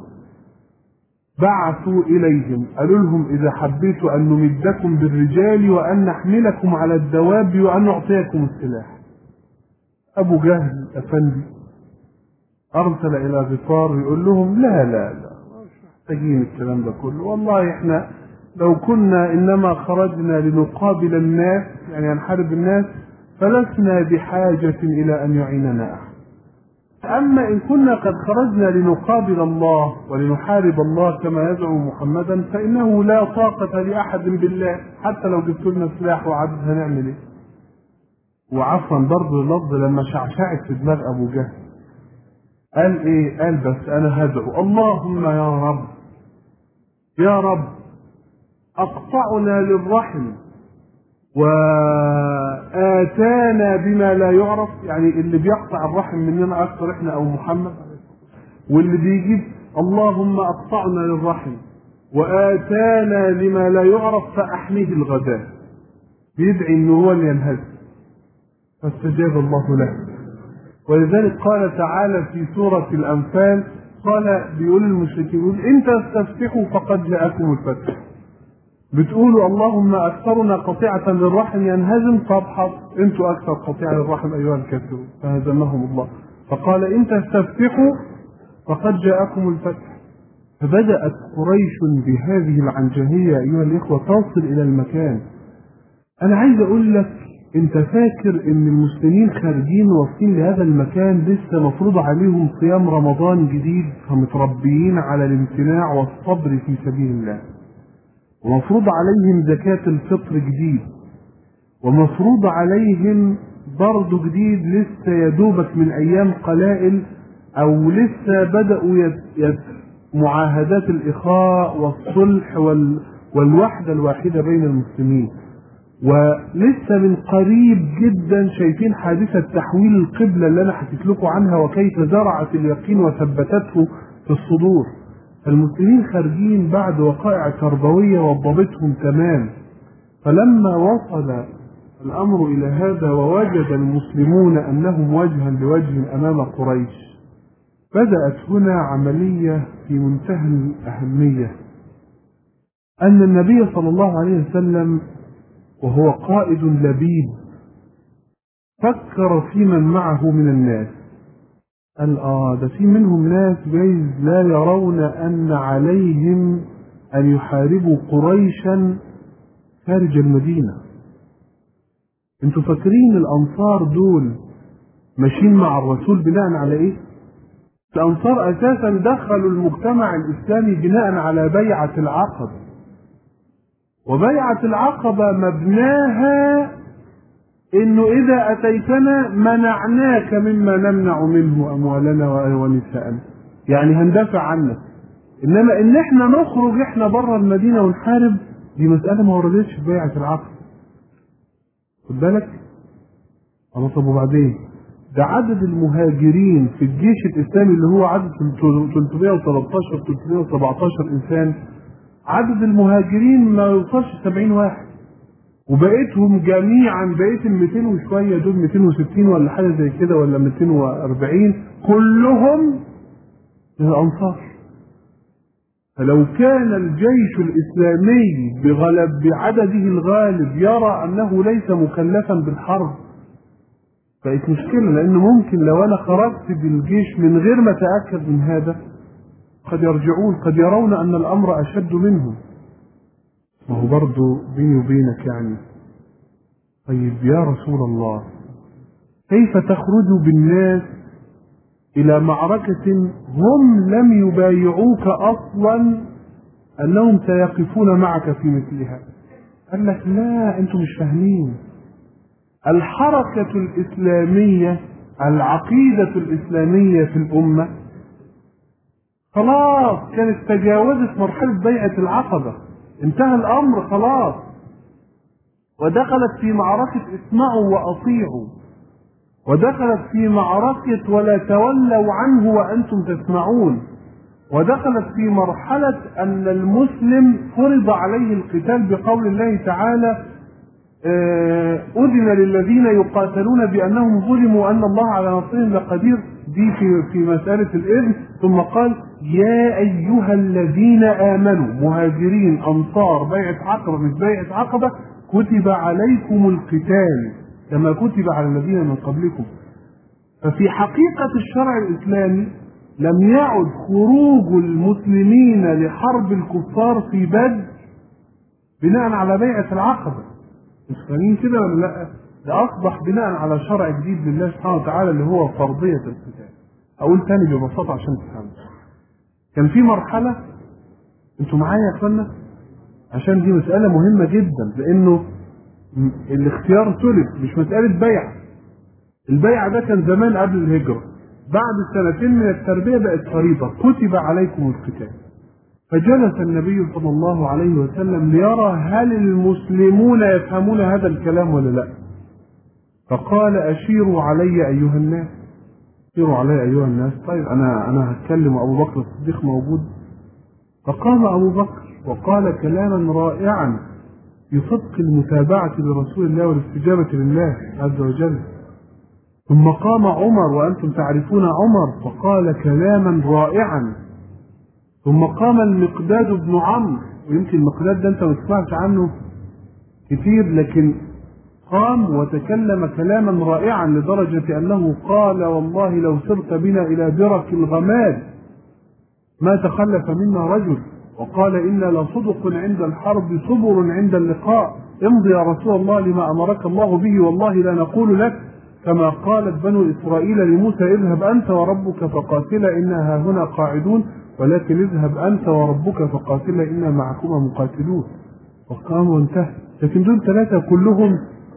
بعثوا إليهم قالوا لهم إذا حبيتوا أن نمدكم بالرجال وأن نحملكم على الدواب وأن نعطيكم السلاح. أبو جهل أفندي أرسل إلى غفار يقول لهم لا لا لا مش محتاجين الكلام ده كله، والله إحنا لو كنا إنما خرجنا لنقابل الناس يعني نحارب الناس فلسنا بحاجة إلى أن يعيننا أحد. أما إن كنا قد خرجنا لنقابل الله ولنحارب الله كما يزعم محمدا فإنه لا طاقة لأحد بالله، حتى لو جبت لنا سلاح وعدد هنعمل إيه؟ وعفوا برضه اللفظ لما شعشعت في دماغ أبو جهل قال إيه؟ قال بس أنا هدعو اللهم يا رب يا رب أقطعنا للرحم وآتانا بما لا يعرف، يعني اللي بيقطع الرحم مننا أكثر إحنا أو محمد، واللي بيجيب اللهم أقطعنا للرحم وآتانا لما لا يعرف فأحميه الغداء، بيدعي إنه هو اللي ينهز، فاستجاب الله له. ولذلك قال تعالى في سورة الأنفال قال بيقول المشركين إن تستفتحوا فقد جاءكم الفتح، بتقولوا اللهم أكثرنا قطيعة للرحم ينهزم، فابحث انتوا أكثر قطيعة للرحم أيها الكافرون، فهزمهم الله. فقال إن تستفتحوا فقد جاءكم الفتح. فبدأت قريش بهذه العنجهية أيها الإخوة تصل إلى المكان. أنا عايز أقول لك أنت فاكر إن المسلمين خارجين واصلين لهذا المكان لسه مفروض عليهم صيام رمضان جديد، فمتربيين على الامتناع والصبر في سبيل الله، ومفروض عليهم زكاة الفطر جديد، ومفروض عليهم برضه جديد لسه يدوبك من أيام قلائل، أو لسه بدأوا معاهدات الإخاء والصلح والوحدة الواحدة بين المسلمين، ولسه من قريب جدا شايفين حادثة تحويل القبلة اللي أنا حكيت لكم عنها وكيف زرعت اليقين وثبتته في الصدور. فالمسلمين خارجين بعد وقائع تربوية وضبطهم تمام. فلما وصل الأمر إلى هذا ووجد المسلمون أنهم وجها لوجه أمام قريش بدأت هنا عملية في منتهى الأهمية، أن النبي صلى الله عليه وسلم وهو قائد لبيب فكر في من معه من الناس. قال ده في منهم ناس جايز لا يرون أن عليهم أن يحاربوا قريشا خارج المدينة. انتوا فاكرين الأنصار دول ماشيين مع الرسول بناء على إيه؟ الأنصار أساسا دخلوا المجتمع الإسلامي بناء على بيعة العقبة، وبيعة العقبة مبناها إنه إذا أتيتنا منعناك مما نمنع منه أموالنا ونساءنا، يعني هندافع عنك. إنما إن إحنا نخرج إحنا بره المدينة ونحارب، دي مسألة ما وردتش في بيعة العقبة. خد بالك؟ طب وبعدين؟ ده عدد المهاجرين في الجيش الإسلامي اللي هو عدد 313 317 إنسان، عدد المهاجرين ما يوصلش 70 واحد، وبقيتهم جميعا بقيت ال 200 وشويه دول 260 ولا حاجه زي كده ولا 240 كلهم الانصار. فلو كان الجيش الاسلامي بعدده الغالب يرى انه ليس مكلفا بالحرب، بقت مشكله، لان ممكن لو انا خرجت بالجيش من غير ما اتاكد من هذا قد يرجعون، قد يرون ان الامر اشد منهم. ما هو برضه بيني وبينك يعني، طيب يا رسول الله كيف تخرج بالناس إلى معركة هم لم يبايعوك أصلا أنهم سيقفون معك في مثلها؟ قال لك لا، أنتم مش فاهمين. الحركة الإسلامية، العقيدة الإسلامية في الأمة خلاص كانت تجاوزت مرحلة بيعة العقبة، انتهى الأمر خلاص، ودخلت في معركة اسمعوا وأطيعوا، ودخلت في معركة ولا تولوا عنه وأنتم تسمعون، ودخلت في مرحلة أن المسلم فرض عليه القتال بقول الله تعالى أذن للذين يقاتلون بأنهم ظلموا وأن الله على نصرهم لقدير، دي في مسألة الإذن. ثم قال يا أيها الذين آمنوا، مهاجرين أنصار بيعة عقبة مش بيعة عقبة، كتب عليكم القتال كما كتب على الذين من قبلكم. ففي حقيقة الشرع الإسلامي لم يعد خروج المسلمين لحرب الكفار في بدر بناء على بيعة العقبة، مش فاهمين كده ولا لا؟ ده أصبح بناء على شرع جديد لله سبحانه وتعالى اللي هو فرضية القتال. أقول تاني ببساطة عشان تفهموا. كان في مرحلة، انتوا معايا يا اخوانا؟ عشان دي مسألة مهمة جدا، لأنه الاختيار سلب، مش مسألة بيع. البيع ده كان زمان قبل الهجرة، بعد سنتين من التربية بقت فريضة، كتب عليكم القتال. فجلس النبي صلى الله عليه وسلم ليرى هل المسلمون يفهمون هذا الكلام ولا لا. فقال أشيروا علي أيها الناس، أشيروا علي أيها الناس. طيب أنا هتكلم وأبو بكر الصديق موجود. فقام أبو بكر وقال كلاما رائعا في صدق المتابعة لرسول الله والاستجابة لله عز وجل. ثم قام عمر وأنتم تعرفون عمر فقال كلاما رائعا. ثم قام المقداد بن عمرو، ويمكن المقداد ده انت ما تسمعش عنه كتير، لكن قام وتكلم كلاما رائعا لدرجة أنه قال والله لو سرت بنا إلى درك الغماد ما تخلف منا رجل، وقال إنا لصدق عند الحرب صبر عند اللقاء، امضي يا رسول الله لما أمرك الله به والله لا نقول لك كما قالت بنو إسرائيل لموسى اذهب أنت وربك فقاتلا إنا هنا قاعدون ولكن اذهب أنت وربك فقاتلا إنا معكما مقاتلون. وقام وانتهى. لكن دول ثلاثة كلهم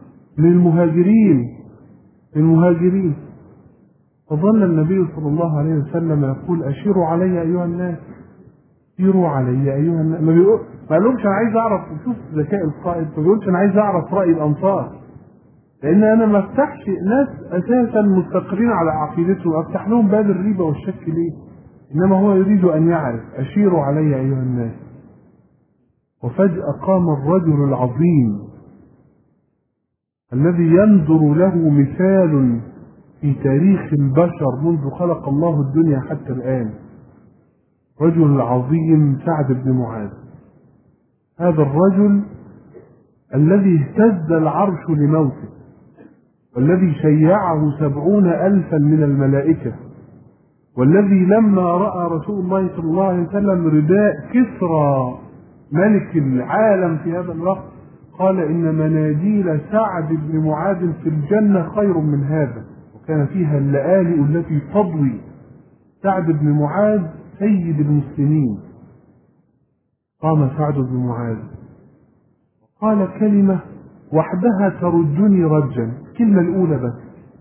للمهاجرين. فظل النبي صلى الله عليه وسلم يقول أشيروا علي أيها الناس، أشيروا علي أيها الناس. ما قالهمش أنا عايز أعرف، شوف ذكاء القائد، ما بيقولش أنا عايز أعرف رأي الأنصار، لأن أنا ما أفتحش ناس أساسا مستقرين على عقيدتهم أفتح لهم باب الريبة والشك ليه؟ إنما هو يريد أن يعرف. أشيروا علي أيها الناس. وفجأة قام الرجل العظيم الذي ينظر له مثال في تاريخ البشر منذ خلق الله الدنيا حتى الآن، رجل العظيم سعد بن معاذ. هذا الرجل الذي اهتز العرش لموته، والذي شيعه 70,000 من الملائكة، والذي لما رأى رسول الله صلى الله عليه وسلم رداء كسرى ملك العالم في هذا الوقت قال إن مناديل سعد بن معاذ في الجنة خير من هذا، وكان فيها اللآلئ التي تضوي. سعد بن معاذ سيد المسلمين. قام سعد بن معاذ قال كلمة وحدها تردني رجا، الكلمة الأولى بس: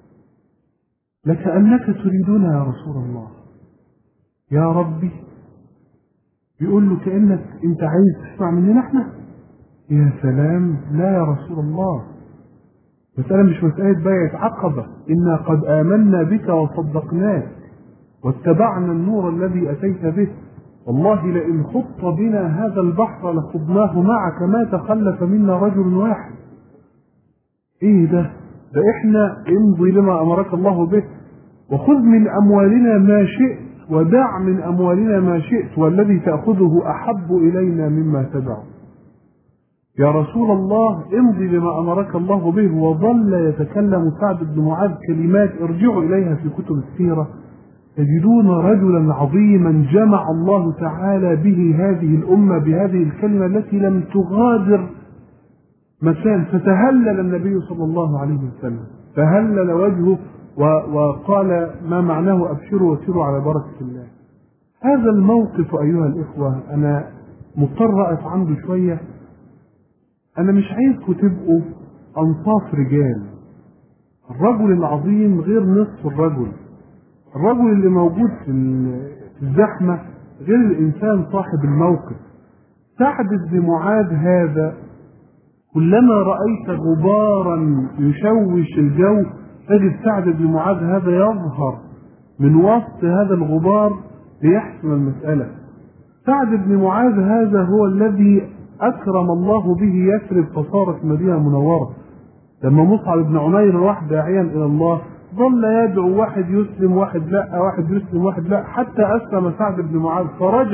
لكأنك تريدنا يا رسول الله. يا ربي، بيقول له كأنك انت عايز تسمع مننا احنا. يا سلام، لا يا رسول الله، مسألة مش مسألة بيعة عقبة، إنا قد آمنا بك وصدقناك واتبعنا النور الذي أتيت به، والله لئن خط بنا هذا البحر لخضناه معك ما تخلف منا رجل واحد. ايه ده احنا امضي لما امرك الله به، وخذ من اموالنا ما شئت ودع من اموالنا ما شئت، والذي تأخذه احب الينا مما تدع. يا رسول الله امضي لما امرك الله به. وظل يتكلم سعد بن معاذ كلمات ارجعوا اليها في كتب السيرة، تجدون رجلا عظيما جمع الله تعالى به هذه الأمة بهذه الكلمة التي لم تغادر مكان. فتهلل النبي صلى الله عليه وسلم، تهلل وجهه وقال ما معناه أبشروا وسيروا على بركة الله. هذا الموقف أيها الإخوة أنا مضطر أقف عنده شوية. أنا مش عايزكم تبقوا أنصاف رجال. الرجل العظيم غير نصف الرجل. الرجل اللي موجود في الزحمة غير الإنسان صاحب الموقف. سعد بن معاذ هذا كلما رأيت غبارا يشوش الجو تجد سعد بن معاذ هذا يظهر من وسط هذا الغبار ليحسم المسألة. سعد بن معاذ هذا هو الذي أكرم الله به يثرب فصارت مدينة منورة. لما مصعب بن عمير راح داعيا إلى الله ظل يدعو، واحد يسلم واحد لا، واحد يسلم واحد لا، حتى أسلم سعد بن معاذ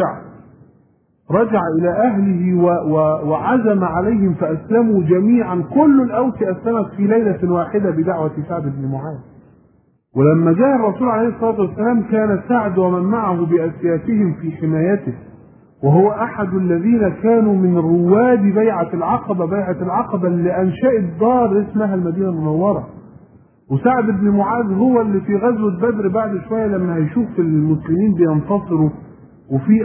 فرجع إلى أهله وعزم عليهم فأسلموا جميعا. كل الأوس أسلمت في ليلة واحدة بدعوة سعد بن معاذ. ولما جاء الرسول عليه الصلاة والسلام كان سعد ومن معه بأسيافهم في حمايته، وهو أحد الذين كانوا من رواد بيعة العقبة اللي أنشأت دار اسمها المدينة المنورة. وسعد بن معاذ هو اللي في غزوة بدر بعد شوية لما هيشوف المسلمين بينتصروا وفي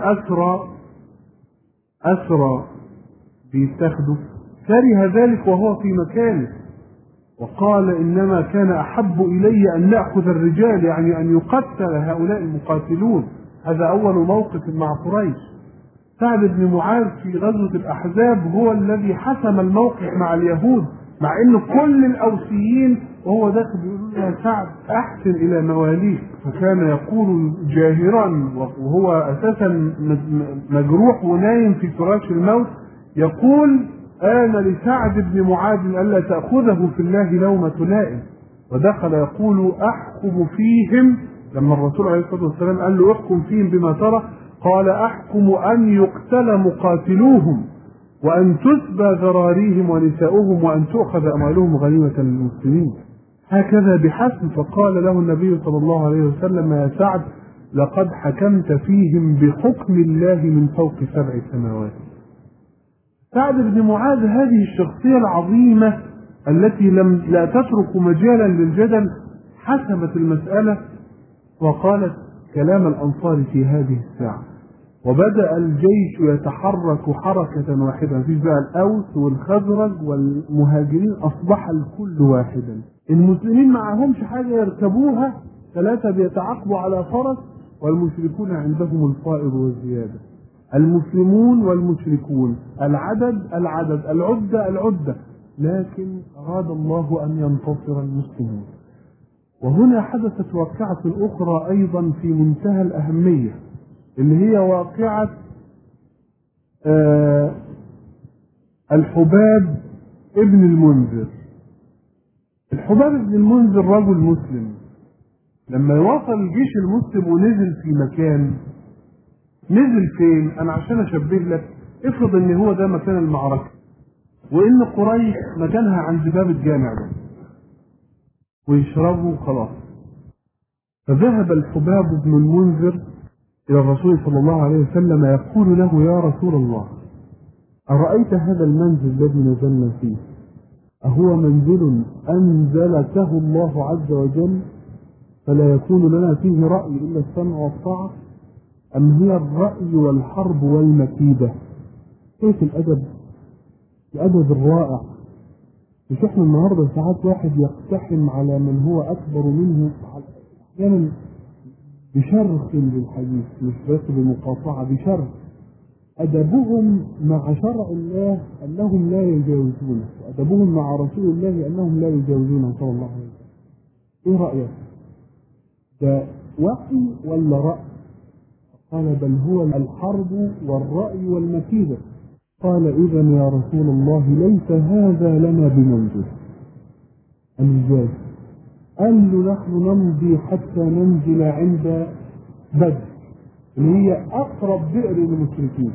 أسرى بيتاخدوا كره ذلك وهو في مكانه، وقال إنما كان أحب إلي أن نأخذ الرجال، يعني أن يقتل هؤلاء المقاتلون. هذا أول موقف مع قريش. سعد بن معاذ في غزوة الأحزاب هو الذي حسم الموقف مع اليهود، مع أن كل الأوسيين وهو داخل بيقولون يا سعد أحسن إلى مواليك، فكان يقول جاهرا وهو أساسا مجروح ونايم في فراش الموت، يقول آن لسعد بن معاذ ألا تأخذه في الله لومة لائم. ودخل يقول أحكم فيهم، لما الرسول عليه الصلاة والسلام قال له احكم فيهم بما ترى، قال أحكم أن يقتل مقاتلوهم وأن تسبى ذراريهم ونساؤهم وأن تؤخذ أموالهم غنيمة للمسلمين. هكذا بحسب. فقال له النبي صلى الله عليه وسلم يا سعد لقد حكمت فيهم بحكم الله من فوق 7 سماوات. سعد بن معاذ هذه الشخصية العظيمة التي لا تترك مجالا للجدل حسمت المسألة وقالت كلام الأنصار في هذه الساعة، وبدأ الجيش يتحرك حركة واحدة. في بقى الأوس والخزرج والمهاجرين أصبح الكل واحدا. المسلمين معهمش حاجة يركبوها، 3 بيتعاقبوا على فرس، والمشركون عندهم الفائض والزيادة. المسلمون والمشركون العدد، العدة، لكن أراد الله أن ينتصر المسلمون. وهنا حدثت واقعة أخرى أيضا في منتهى الأهمية، اللي هي واقعة الحباب ابن المنذر. الحباب ابن المنذر رجل مسلم، لما يوصل الجيش المسلم ونزل في مكان، نزل فين؟ انا عشان اشبه لك، افرض ان هو ده مكان المعركة وان قريش مكانها عند باب الجامع ده ويشربوا خلاص. فذهب الحباب بن المنذر الى الرسول صلى الله عليه وسلم يقول له: يا رسول الله، أرأيت هذا المنزل الذي نزلنا فيه أهو منزل أنزلته الله عز وجل فلا يكون لنا فيه رأي إلا السمع والطاعة، أم هي الرأي والحرب والمكيدة؟ كيف الأدب الرائع! مش احنا النهارده ساعات واحد يقتحم على من هو أكبر منه أحيانا بشرخ للحديث، مش بس بمقاطعة، بشرخ. أدبهم مع شرع الله أنهم لا يجاوزونه، وأدبهم مع رسول الله أنهم لا يجاوزونه صلى الله عليه وسلم. إيه رأيك؟ ده وحي ولا رأي؟ قال: بل هو الحرب والرأي والمكيدة. قال: إذا يا رسول الله ليس هذا لنا بمنزل. الإجابة قال له: نحن نمضي حتى ننزل عند بدر اللي هي أقرب بئر للمشركين،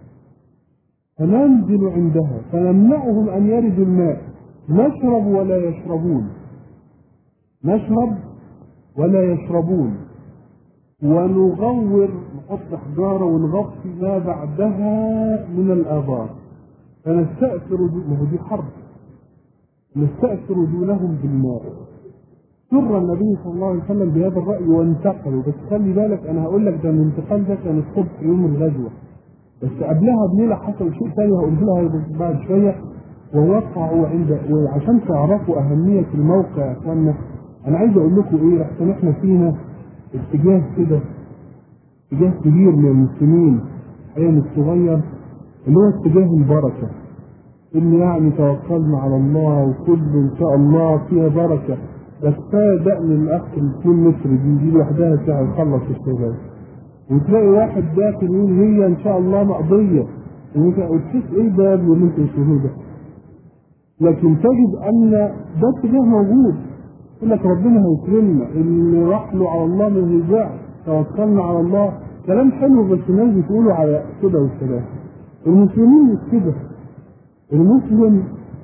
فننزل عندها فنمنعهم أن يردوا الماء، نشرب ولا يشربون، نشرب ولا يشربون، ونغور، نحط حجارة ونغطي ما بعدها من الآبار، فنستأثر دي حرب، نستأثر دونهم بالماء. سر النبي صلى الله عليه وسلم بهذا الرأي وانتقلوا. بس خلي بالك، أنا هقول لك ده الانتقال ده كان الصبح يوم الغزوة، بس قبلها بليلة حصل شيء ثاني هقول لها بعد شوية. ووقعوا وعشان تعرفوا أهمية الموقع يا إخوانا، أنا عايز أقول لكم إيه، عشان إحنا فينا اتجاه كده، اتجاه كبير من المسلمين حين الصغير اللي هو اتجاه البركة، إن يعني توكلنا على الله وكل إن شاء الله فيها بركة. بس كفاية دقن الأخ الكل مصر دي لوحدها ساعة يخلص الشغل، وتلاقي واحد داخل يقول هي ان شاء الله مقضيه، وتشوف ايه ده اللي انت بتقوله ده. لكن تجد ان ده اتجاه موجود، يقول لك ربنا هيكرمنا، اللي راح له على الله ما يرجعش، توكلنا على الله، كلام حلو، بس الناس بتقولوا على كده والكلام. المسلمين مش كده، المسلم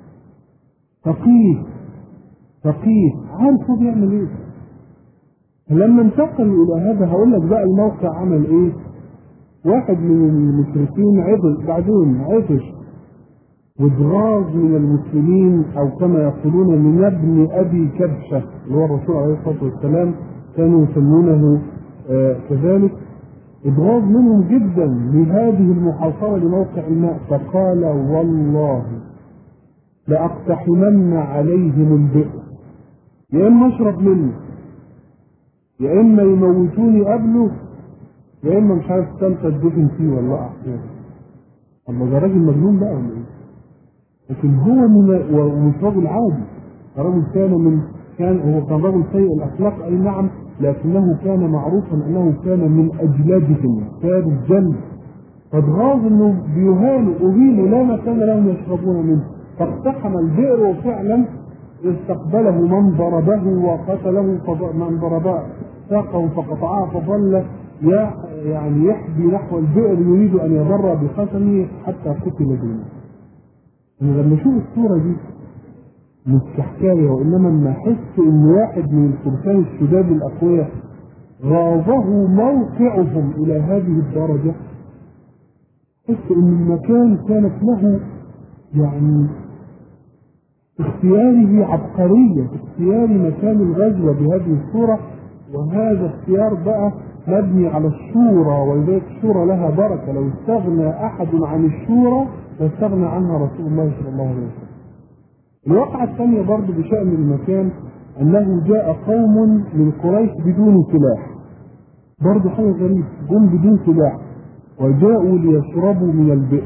فقيه عارف هو بيعمل ايه. لما انتقلوا الى هذا هقول لك بقى الموقع عمل ايه. واحد من المشركين عطش واتغاظ من المسلمين، او كما يقولون من ابن ابي كبشه اللي هو الرسول عليه الصلاه والسلام كانوا يسمونه كذلك، اتغاظ منهم جدا لهذه المحاصره لموقع الماء، فقال: والله لاقتحمن عليهم البئر، يا اما اشرب منه، يا اما يموتوني قبله، يا اما مش عارف الثالثه اتدفن فيه ولا اقع فيه. اما ده راجل مجنون بقى ولا ايه؟ لكن هو مش راجل عادي، رجل هو كان رجل سيء الاخلاق اي نعم، لكنه كان معروفا انه كان من اجلادهم، كان الجلد، فاتغاظ انه اهينوا لا مكان لهم يشربون منه، فاقتحم البئر، وفعلا استقبله من ضربه وقتله، من ضربه ساقه فقطعه، فظل يعني يحبي نحو البئر يريد ان يبر بقسمه حتى قتل دونه. أنا لما اشوف الصوره دي مش كحكايه، وانما لما احس ان واحد من الفرسان الشداد الاقوياء غاظه موقعهم الى هذه الدرجه، احس ان المكان كانت له يعني اختياره عبقريه، اختيار مكان الغزوه بهذه الصوره، وهذا اختيار بقى مبني على الشورى، ولذلك الشورى لها بركه، لو استغنى احد عن الشورى فاستغنى عنها رسول الله صلى الله عليه وسلم. الواقعة الثانية برضه بشأن المكان أنه جاء قوم من قريش بدون سلاح، برضه حاجة غريبة، جم بدون سلاح وجاءوا ليشربوا من البئر.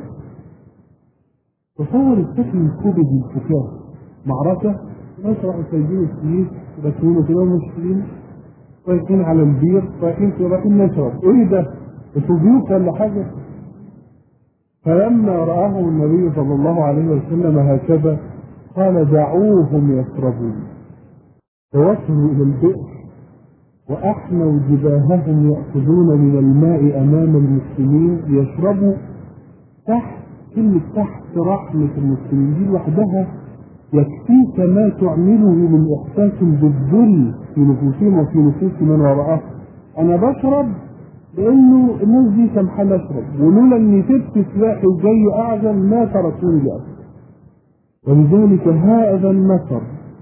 تصور السكن كبد الفكاهة، معركة ناس راحوا سايبين السيف وبسمونه كده مشكلين، رايحين على البير، رايحين نشرب، ايه ده؟ انتوا ضيوف ولا حاجة؟ فلما رآه النبي صلى الله عليه وسلم هكذا قال: دعوهم يشربون. فوصلوا إلى البئر وأحنوا جباههم يأخذون من الماء أمام المسلمين ليشربوا تحت. كلمة تحت رحمة المسلمين دي لوحدها يكفيك ما تعمله من إحساس بالذل في نفوسهم وفي نفوس من وراءهم. أنا بشرب لأنه الناس دي سامحة لي أشرب، ولولا إني سبت سلاحي وجاي أعزل ما تركوني لأشرب. ولذلك هذا المثل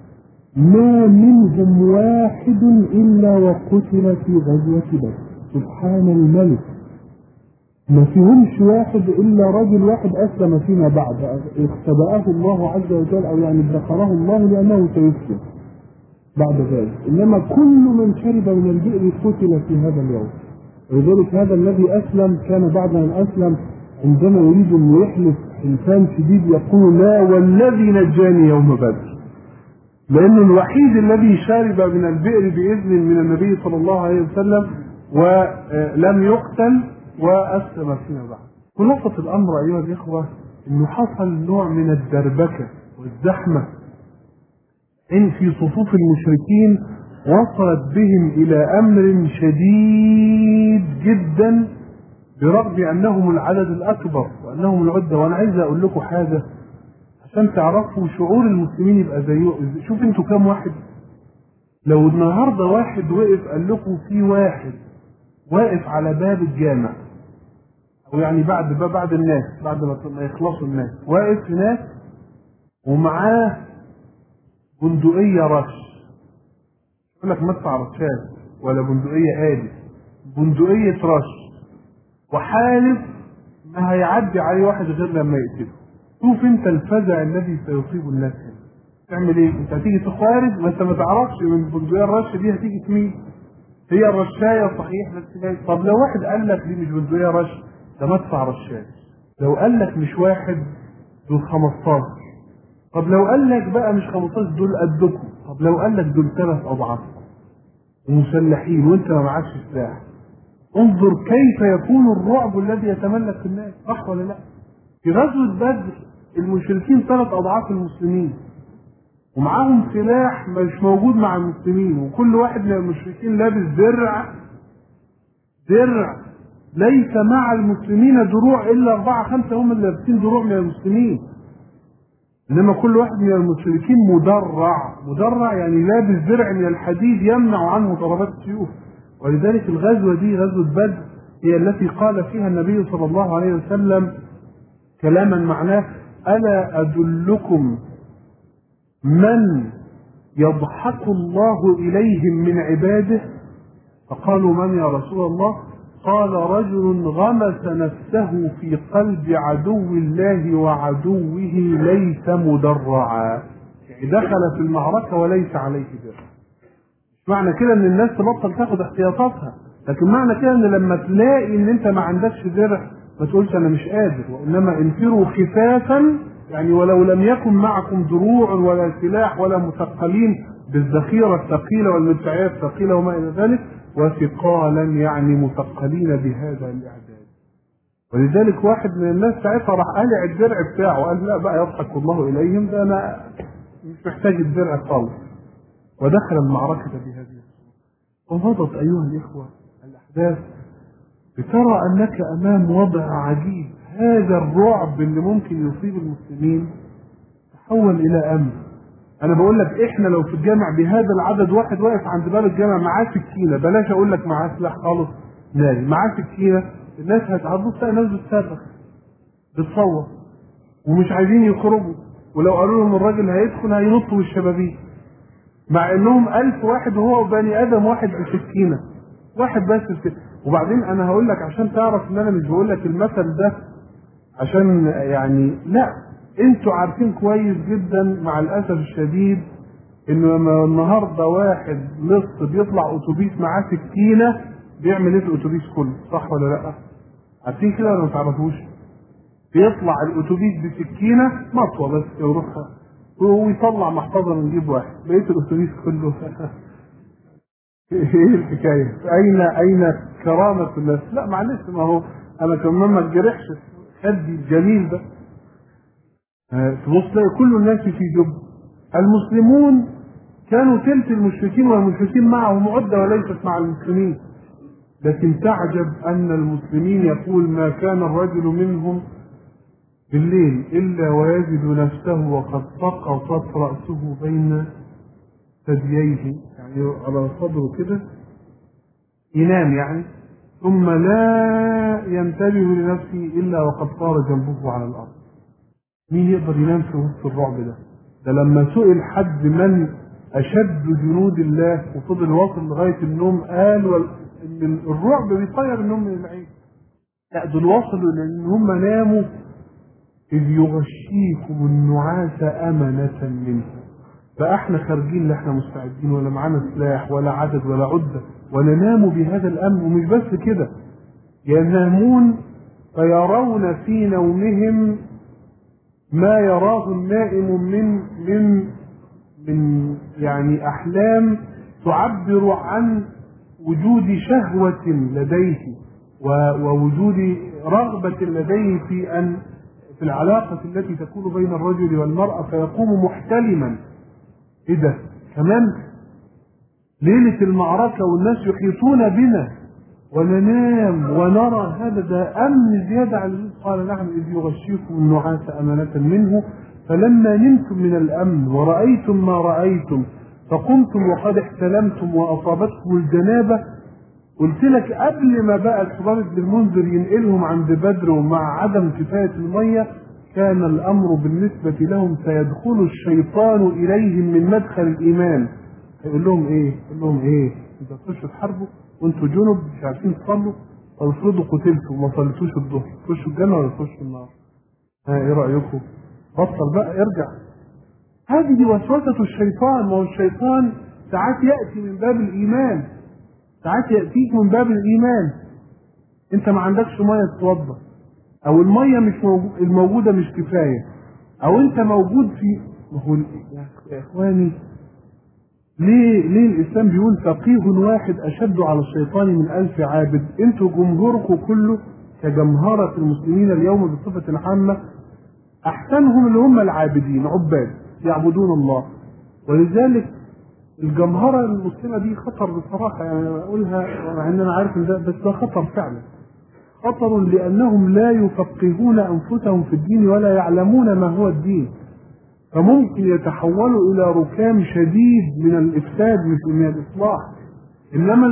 ما منهم واحد إلا وقتل في غزوة بدر. سبحان الملك، ما فيهمش واحد إلا رجل واحد أسلم فيما بعد، اختبأه الله عز وجل، أو يعني ذكره الله لأنه سيسلم بعد ذلك. إنما كل من شرب من البئر قتل في هذا اليوم. ولذلك هذا الذي أسلم كان بعد أن أسلم عندما يريد أن يحلف إنسان شديد يقول لا والذي نجاني يوم بدر، لأنه الوحيد الذي شرب من البئر بإذن من النبي صلى الله عليه وسلم ولم يقتل وأسلم فيما بعد. خلاصة الأمر أيها الإخوة أنه حصل نوع من الدربكة والزحمة إن في صفوف المشركين وصلت بهم إلى أمر شديد جدا، برغم أنهم العدد الأكبر وأنهم العدة. وأنا عايز أقول لكم حاجة عشان تعرفوا شعور المسلمين يبقى زيه. شوف انتوا كام واحد. لو النهارده واحد وقف قال لكم في واحد واقف على باب الجامع، او يعني بعد الناس، بعد ما يخلصوا الناس، واقف هناك ومعاه بندقية رش، يقول لك مدفع رشاش ولا بندقية آلي، بندقية رش، وحالف ما هيعدي عليه واحد غير لما يقتله. شوف انت الفزع الذي سيصيب الناس هنا. تعمل ايه؟ انت هتيجي تخارج ما انت ما تعرفش من البندقية الرش دي هتيجي تمين. هي الرشاية صحيح بس جاي. طب لو واحد قال لك دي مش بندقية رش، ده مدفع رشاش. لو قال لك مش واحد دول 15. طب لو قال لك بقى مش 15 دول قدكم. طب لو قال لك دول 3 أضعافكم ومسلحين وانت ما معكش سلاح. انظر كيف يكون الرعب الذي يتملك في الناس، صح ولا لا؟ في غزوة بدر المشركين 3 أضعاف المسلمين ومعاهم سلاح مش موجود مع المسلمين، وكل واحد من المشركين لابس درع ليس مع المسلمين دروع إلا 4-5 هم اللي لابسين دروع من المسلمين. إنما كل واحد من المشركين مدرع يعني لابس درع من الحديد يمنع عنه ضربات السيوف. ولذلك الغزوة دي غزوة بدر هي التي قال فيها النبي صلى الله عليه وسلم كلاما معناه ألا أدلكم من يضحك الله إليهم من عباده؟ فقالوا من يا رسول الله؟ قال رجل غمس نفسه في قلب عدو الله وعدوه ليس مدرعا، يعني دخل في المعركة وليس عليه درع. مش معنى كده ان الناس تبطل تاخد احتياطاتها، لكن معنى كده ان لما تلاقي ان انت ما عندكش درع ما تقولش انا مش قادر، وانما انفروا خفافا، يعني ولو لم يكن معكم دروع ولا سلاح ولا مثقلين بالذخيرة الثقيلة والمدفعية الثقيلة وما إلى ذلك، وثقالا يعني مثقلين بهذا الإعداد. ولذلك واحد من الناس ساعتها راح قالع الدرع بتاعه وقال لا بقى يضحك الله إليهم، ده أنا مش محتاج الدرع خالص، ودخل المعركة بهذه الصورة. ومضت أيها الإخوة الأحداث بترى أنك أمام وضع عجيب. هذا الرعب اللي ممكن يصيب المسلمين تحول إلى أمن. أنا بقول لك إحنا لو في الجامع بهذا العدد، واحد واقف عند باب الجامع معاه سكينة، بلاش أقول لك معاه سلاح خالص، ناري معاه سكينة، الناس هتعرض تلاقي ناس بتصرخ بتصوت ومش عايزين يخرجوا، ولو قالوا لهم الراجل هيدخل هينطوا بالشبابيك، مع إنهم 1000 واحد وهو بني آدم واحد بسكينة، واحد بس بسكينة. وبعدين أنا هقول لك عشان تعرف إن أنا مش بقول لك المثل ده عشان يعني لا، انتوا عارفين كويس جدا مع الاسف الشديد انه النهارده واحد لص بيطلع اتوبيس معاه سكينه بيعمل ايه في الاتوبيس كله، صح ولا لا؟ عارفين كده ولا ما تعرفوش؟ بيطلع الاتوبيس بسكينه مطوه بس يروح ويطلع محفظه من جيب واحد، بقيه الاتوبيس كله ايه الحكايه؟ اين كرامه الناس؟ لا معلش، ما هو انا كمان ما اتجرحش خدي الجميل ده. تبص تلاقي كل الناس في جب. المسلمون كانوا تلت المشركين والمشركين معهم عدة وليست مع المسلمين. لكن تعجب أن المسلمين يقول ما كان الرجل منهم بالليل إلا ويجد نفسه وقد سقطت رأسه بين ثدييه، يعني على صدره كده ينام يعني، ثم لا ينتبه لنفسه إلا وقد صار جنبه على الأرض. مين يقدر ينام في وسط الرعب ده؟ ده لما سئل حد من أشد جنود الله وفضل واصل لغاية النوم قال إن الرعب بيطير النوم من العين. لا دول وصلوا لأن هم ناموا إذ يغشيكم النعاس أمنة منه. فاحنا خارجين لا احنا مستعدين ولا معانا سلاح ولا عدد ولا عدة، وننام بهذا الأمن. ومش بس كده، ينامون فيرون في نومهم ما يراه النائم من يعني أحلام تعبر عن وجود شهوة لديه ووجود رغبة لديه في العلاقة التي تكون بين الرجل والمرأة، فيقوم محتلما. ايه ده كمان ليلة المعركة والناس يحيطون بنا وننام ونرى هذا، ده أمن زيادة على الذي قال نعم إذ يغشيكم النعاس أمانة منه فلما نمتم من الأمن ورأيتم ما رأيتم فقمتم وقد احتلمتم وأصابتكم الجنابة. قلت لك قبل ما بقى الحباب بن المنذر ينقلهم عند بدر ومع عدم كفاية المية كان الأمر بالنسبة لهم سيدخل الشيطان إليهم من مدخل الإيمان. يقول لهم إيه؟ يقول لهم إيه؟ إذا تخشوا تحاربوا وأنتوا جنب مش عارفين تصلوا، أو افرضوا قتلتوا وما صليتوش الظهر، تخشوا الجنة ولا تخشوا النار؟ إيه رأيكم؟ بطل بقى ارجع. هذه وسوسة الشيطان. وهو الشيطان ساعات يأتي من باب الإيمان، ساعات يأتيك من باب الإيمان. أنت ما عندكش مية تتوضأ، أو المية مش الموجودة مش كفاية، أو أنت موجود في يا إخواني ليه الإسلام بيقول فقيه واحد أشد على الشيطان من 1000 عابد؟ أنتوا جمهوركم كله كجمهرة المسلمين اليوم بصفة عامة أحسنهم اللي هم العابدين، عباد يعبدون الله. ولذلك الجمهرة المسلمة دي خطر بصراحة، يعني أقولها مع أن أنا عارف إن بس ده خطر فعلا، خطر لأنهم لا يفقهون أنفسهم في الدين ولا يعلمون ما هو الدين، فممكن يتحولوا إلى ركام شديد من الإفساد مش من الإصلاح. إنما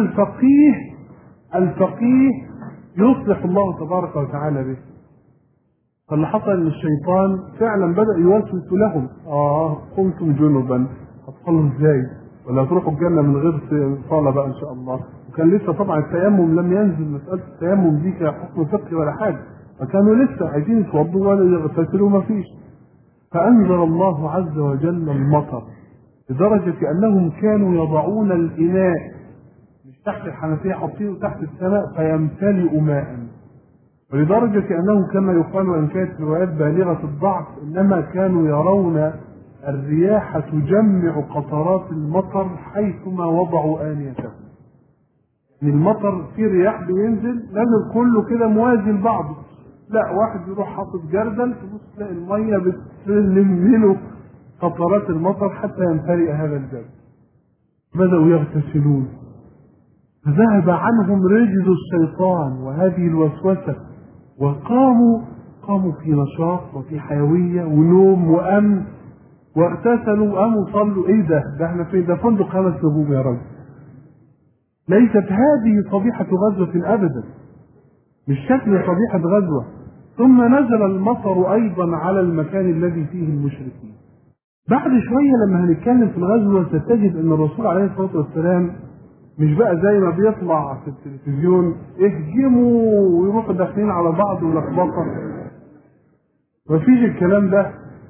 الفقيه يصلح الله تبارك وتعالى به. فاللي حصل ان الشيطان فعلا بدأ يوسوس لهم، قمتم جنبا هتصلوا ازاي؟ ولا هتروحوا الجنة من غير صلاة بقى ان شاء الله؟ وكان لسه طبعا التيمم لم ينزل، مسألة التيمم دي كحكم فقهي ولا حاجة، فكانوا لسه عايزين يتوضوا ولا يغتسلوا ما فيش. فأنزل الله عز وجل المطر لدرجة أنهم كانوا يضعون الإناء مش تحت الحنفية، حاطينه تحت السماء فيمتلئ ماء، ولدرجة أنهم كما يقال وإن كانت روايات بالغة الضعف إنما كانوا يرون الرياح تجمع قطرات المطر حيثما وضعوا آنيتهم. يعني المطر في رياح بينزل لازم كله كده موازي لبعضه، لا واحد يروح حاطط جردل تبص تلاقي المية بتلم له قطرات المطر حتى يمتلئ هذا الجردل. بدأوا يغتسلون فذهب عنهم رجز الشيطان وهذه الوسوسة، وقاموا في نشاط وفي حيوية ونوم وأمن، واغتسلوا وقاموا صلوا. ايه ده احنا في ده فندق 5 نجوم يا رجل. ليست هذه صبيحة غزوة ابدا، مش شكل صبيحة غزوة. ثم نزل المطر ايضا على المكان الذي فيه المشركين. بعد شوية لما هنتكلم في الغزوة ستجد ان الرسول عليه الصلاة والسلام مش بقى زي ما بيطلع في التلفزيون اهجموا ويروحوا داخلين على بعض ولخبطه، مفيش الكلام ده.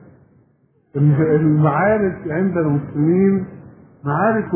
المعارك عند المسلمين معارك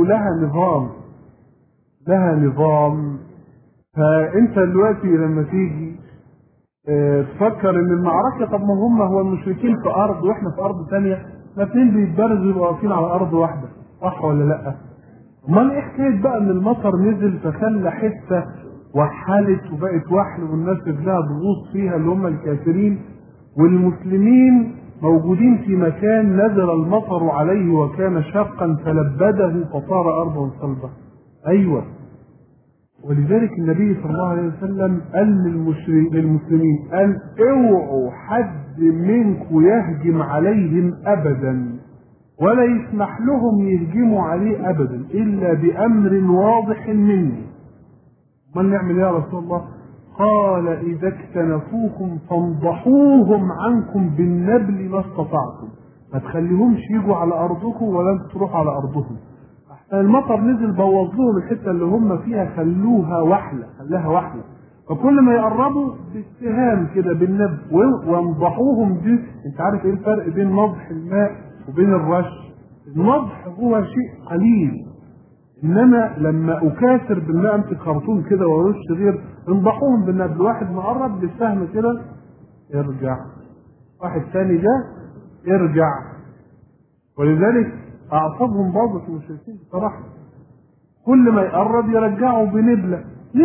لها نظام. فانت دلوقتي لما تيجي تفكر ان المعركه، طب ما هو المشركين في ارض واحنا في ارض ثانيه، الاثنين بيتبارزوا يبقوا واقفين على ارض واحده، صح ولا لا؟ امال ايه حكايه بقى ان المطر نزل فخلى حته وحلت وبقت وحل والناس رجلها تغوص فيها اللي هم الكافرين، والمسلمين موجودين في مكان نزل المطر عليه وكان شاقا فلبده فصار أرضا صلبة. أيوة، ولذلك النبي صلى الله عليه وسلم قال للمسلمين قال اوعوا حد منكم يهجم عليهم أبدا، ولا يسمح لهم يهجموا عليه أبدا إلا بأمر واضح مني. ما نعمل يا رسول الله؟ قال إذا اكتنفوكم فانضحوهم عنكم بالنبل ما استطعتم، ما تخليهمش يجوا على أرضكم ولا انتوا تروحوا على أرضهم. المطر نزل بوظ لهم الحتة اللي هم فيها، خلاها وحلة، فكل ما يقربوا باتهام كده بالنبل وانضحوهم. دي انت عارف ايه الفرق بين نضح الماء وبين الرش؟ النضح هو شيء قليل، انما لما اكاثر بالماء امسك خرطوم كده وارش غير، انضحوهم بالنبل. واحد مقرب بالسهم كده يرجع، واحد ثاني ده يرجع. ولذلك اعصابهم باظت المشركين بصراحه، كل ما يقرب يرجعوا بنبله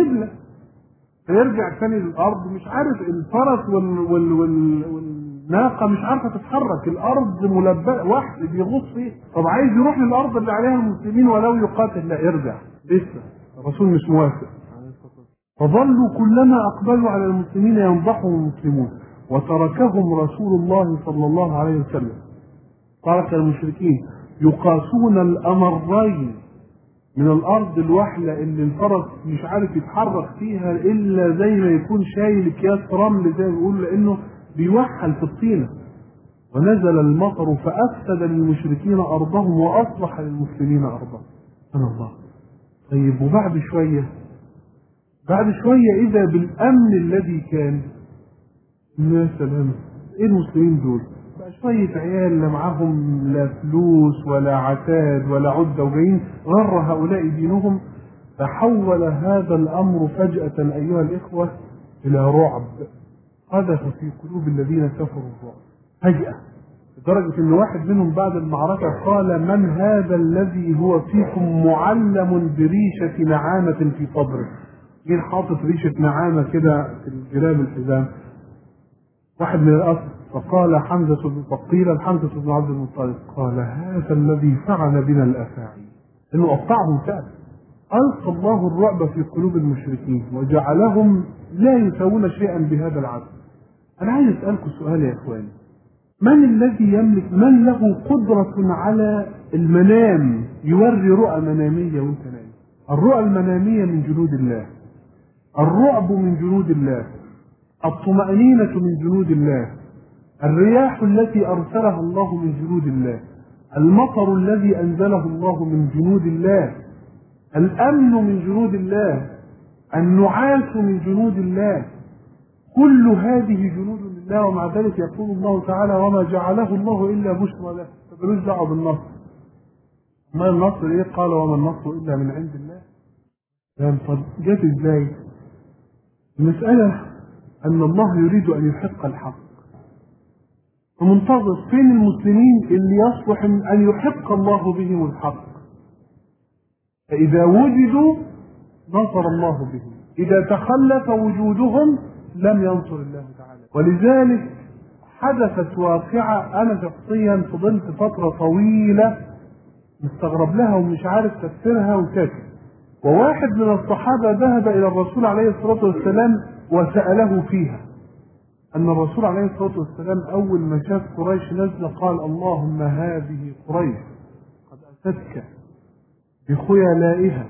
فيرجع ثاني للارض. مش عارف الفرس والناقه مش عارفه تتحرك، الارض ملبئه، واحد بيغوص فيه. طب عايز يروح للارض اللي عليها المسلمين ولو يقاتل، لا يرجع لسه، الرسول مش موافق. فظلوا كلما اقبلوا على المسلمين ينضحهم المسلمون، وتركهم رسول الله صلى الله عليه وسلم، ترك المشركين يقاسون الامرين من الارض الوحله اللي الفرس مش عارف يتحرك فيها الا زي ما يكون شايل اكياس رمل زي ما بيقول، لانه بيوحل في الطينه. ونزل المطر فافسد للمشركين ارضهم واصلح للمسلمين ارضهم. سبحان الله. طيب وبعد شويه اذا بالامن الذي كان، يا سلام، ايه المسلمين دول؟ بقى شويه عيال لا معاهم لا فلوس ولا عتاد ولا عده، وجايين غر هؤلاء دينهم. تحول هذا الامر فجأة ايها الاخوه الى رعب، قذف في قلوب الذين كفروا الرعب فجأة، لدرجة ان واحد منهم بعد المعركة قال من هذا الذي هو فيكم معلم بريشة نعامة في صدره؟ مين حاطط ريشة نعامة كده في الجلاب الحزام؟ واحد من الأصل. فقال فقيل حمزة بن عبد المطلب قال هذا الذي فعل بنا الأفاعي، إنه قطعهم فعلا. ألقى الله الرعب في قلوب المشركين وجعلهم لا يسوون شيئا بهذا العدل. أنا عايز أسألكم سؤال يا إخواني، من الذي يملك، من له قدرة على المنام، يوري رؤى منامية وانت نايم؟ الرؤى المنامية من جنود الله، الرعب من جنود الله، الطمأنينة من جنود الله، الرياح التي أرسلها الله من جنود الله، المطر الذي أنزله الله من جنود الله، الأمن من جنود الله، النعاس من جنود الله. كل هذه جنود لله، ومع ذلك يقول الله تعالى وما جعله الله إلا بشرى له. فبلوش دعوة بالنصر. ما النصر إيه؟ قال وما النصر إلا من عند الله. طب جت إزاي؟ المسألة أن الله يريد أن يحق الحق، ومنتظر فين المسلمين اللي يصلح أن يحق الله بهم الحق. فإذا وجدوا نصر الله بهم، إذا تخلف وجودهم لم ينصر الله تعالى. ولذلك حدثت واقعة أنا شخصيا فضلت فترة طويلة مستغرب لها ومش عارف تفسيرها وساكت. وواحد من الصحابة ذهب إلى الرسول عليه الصلاة والسلام وسأله فيها، أن الرسول عليه الصلاة والسلام أول ما شاف قريش نزل قال اللهم هذه قريش قد أتتك بخيلائها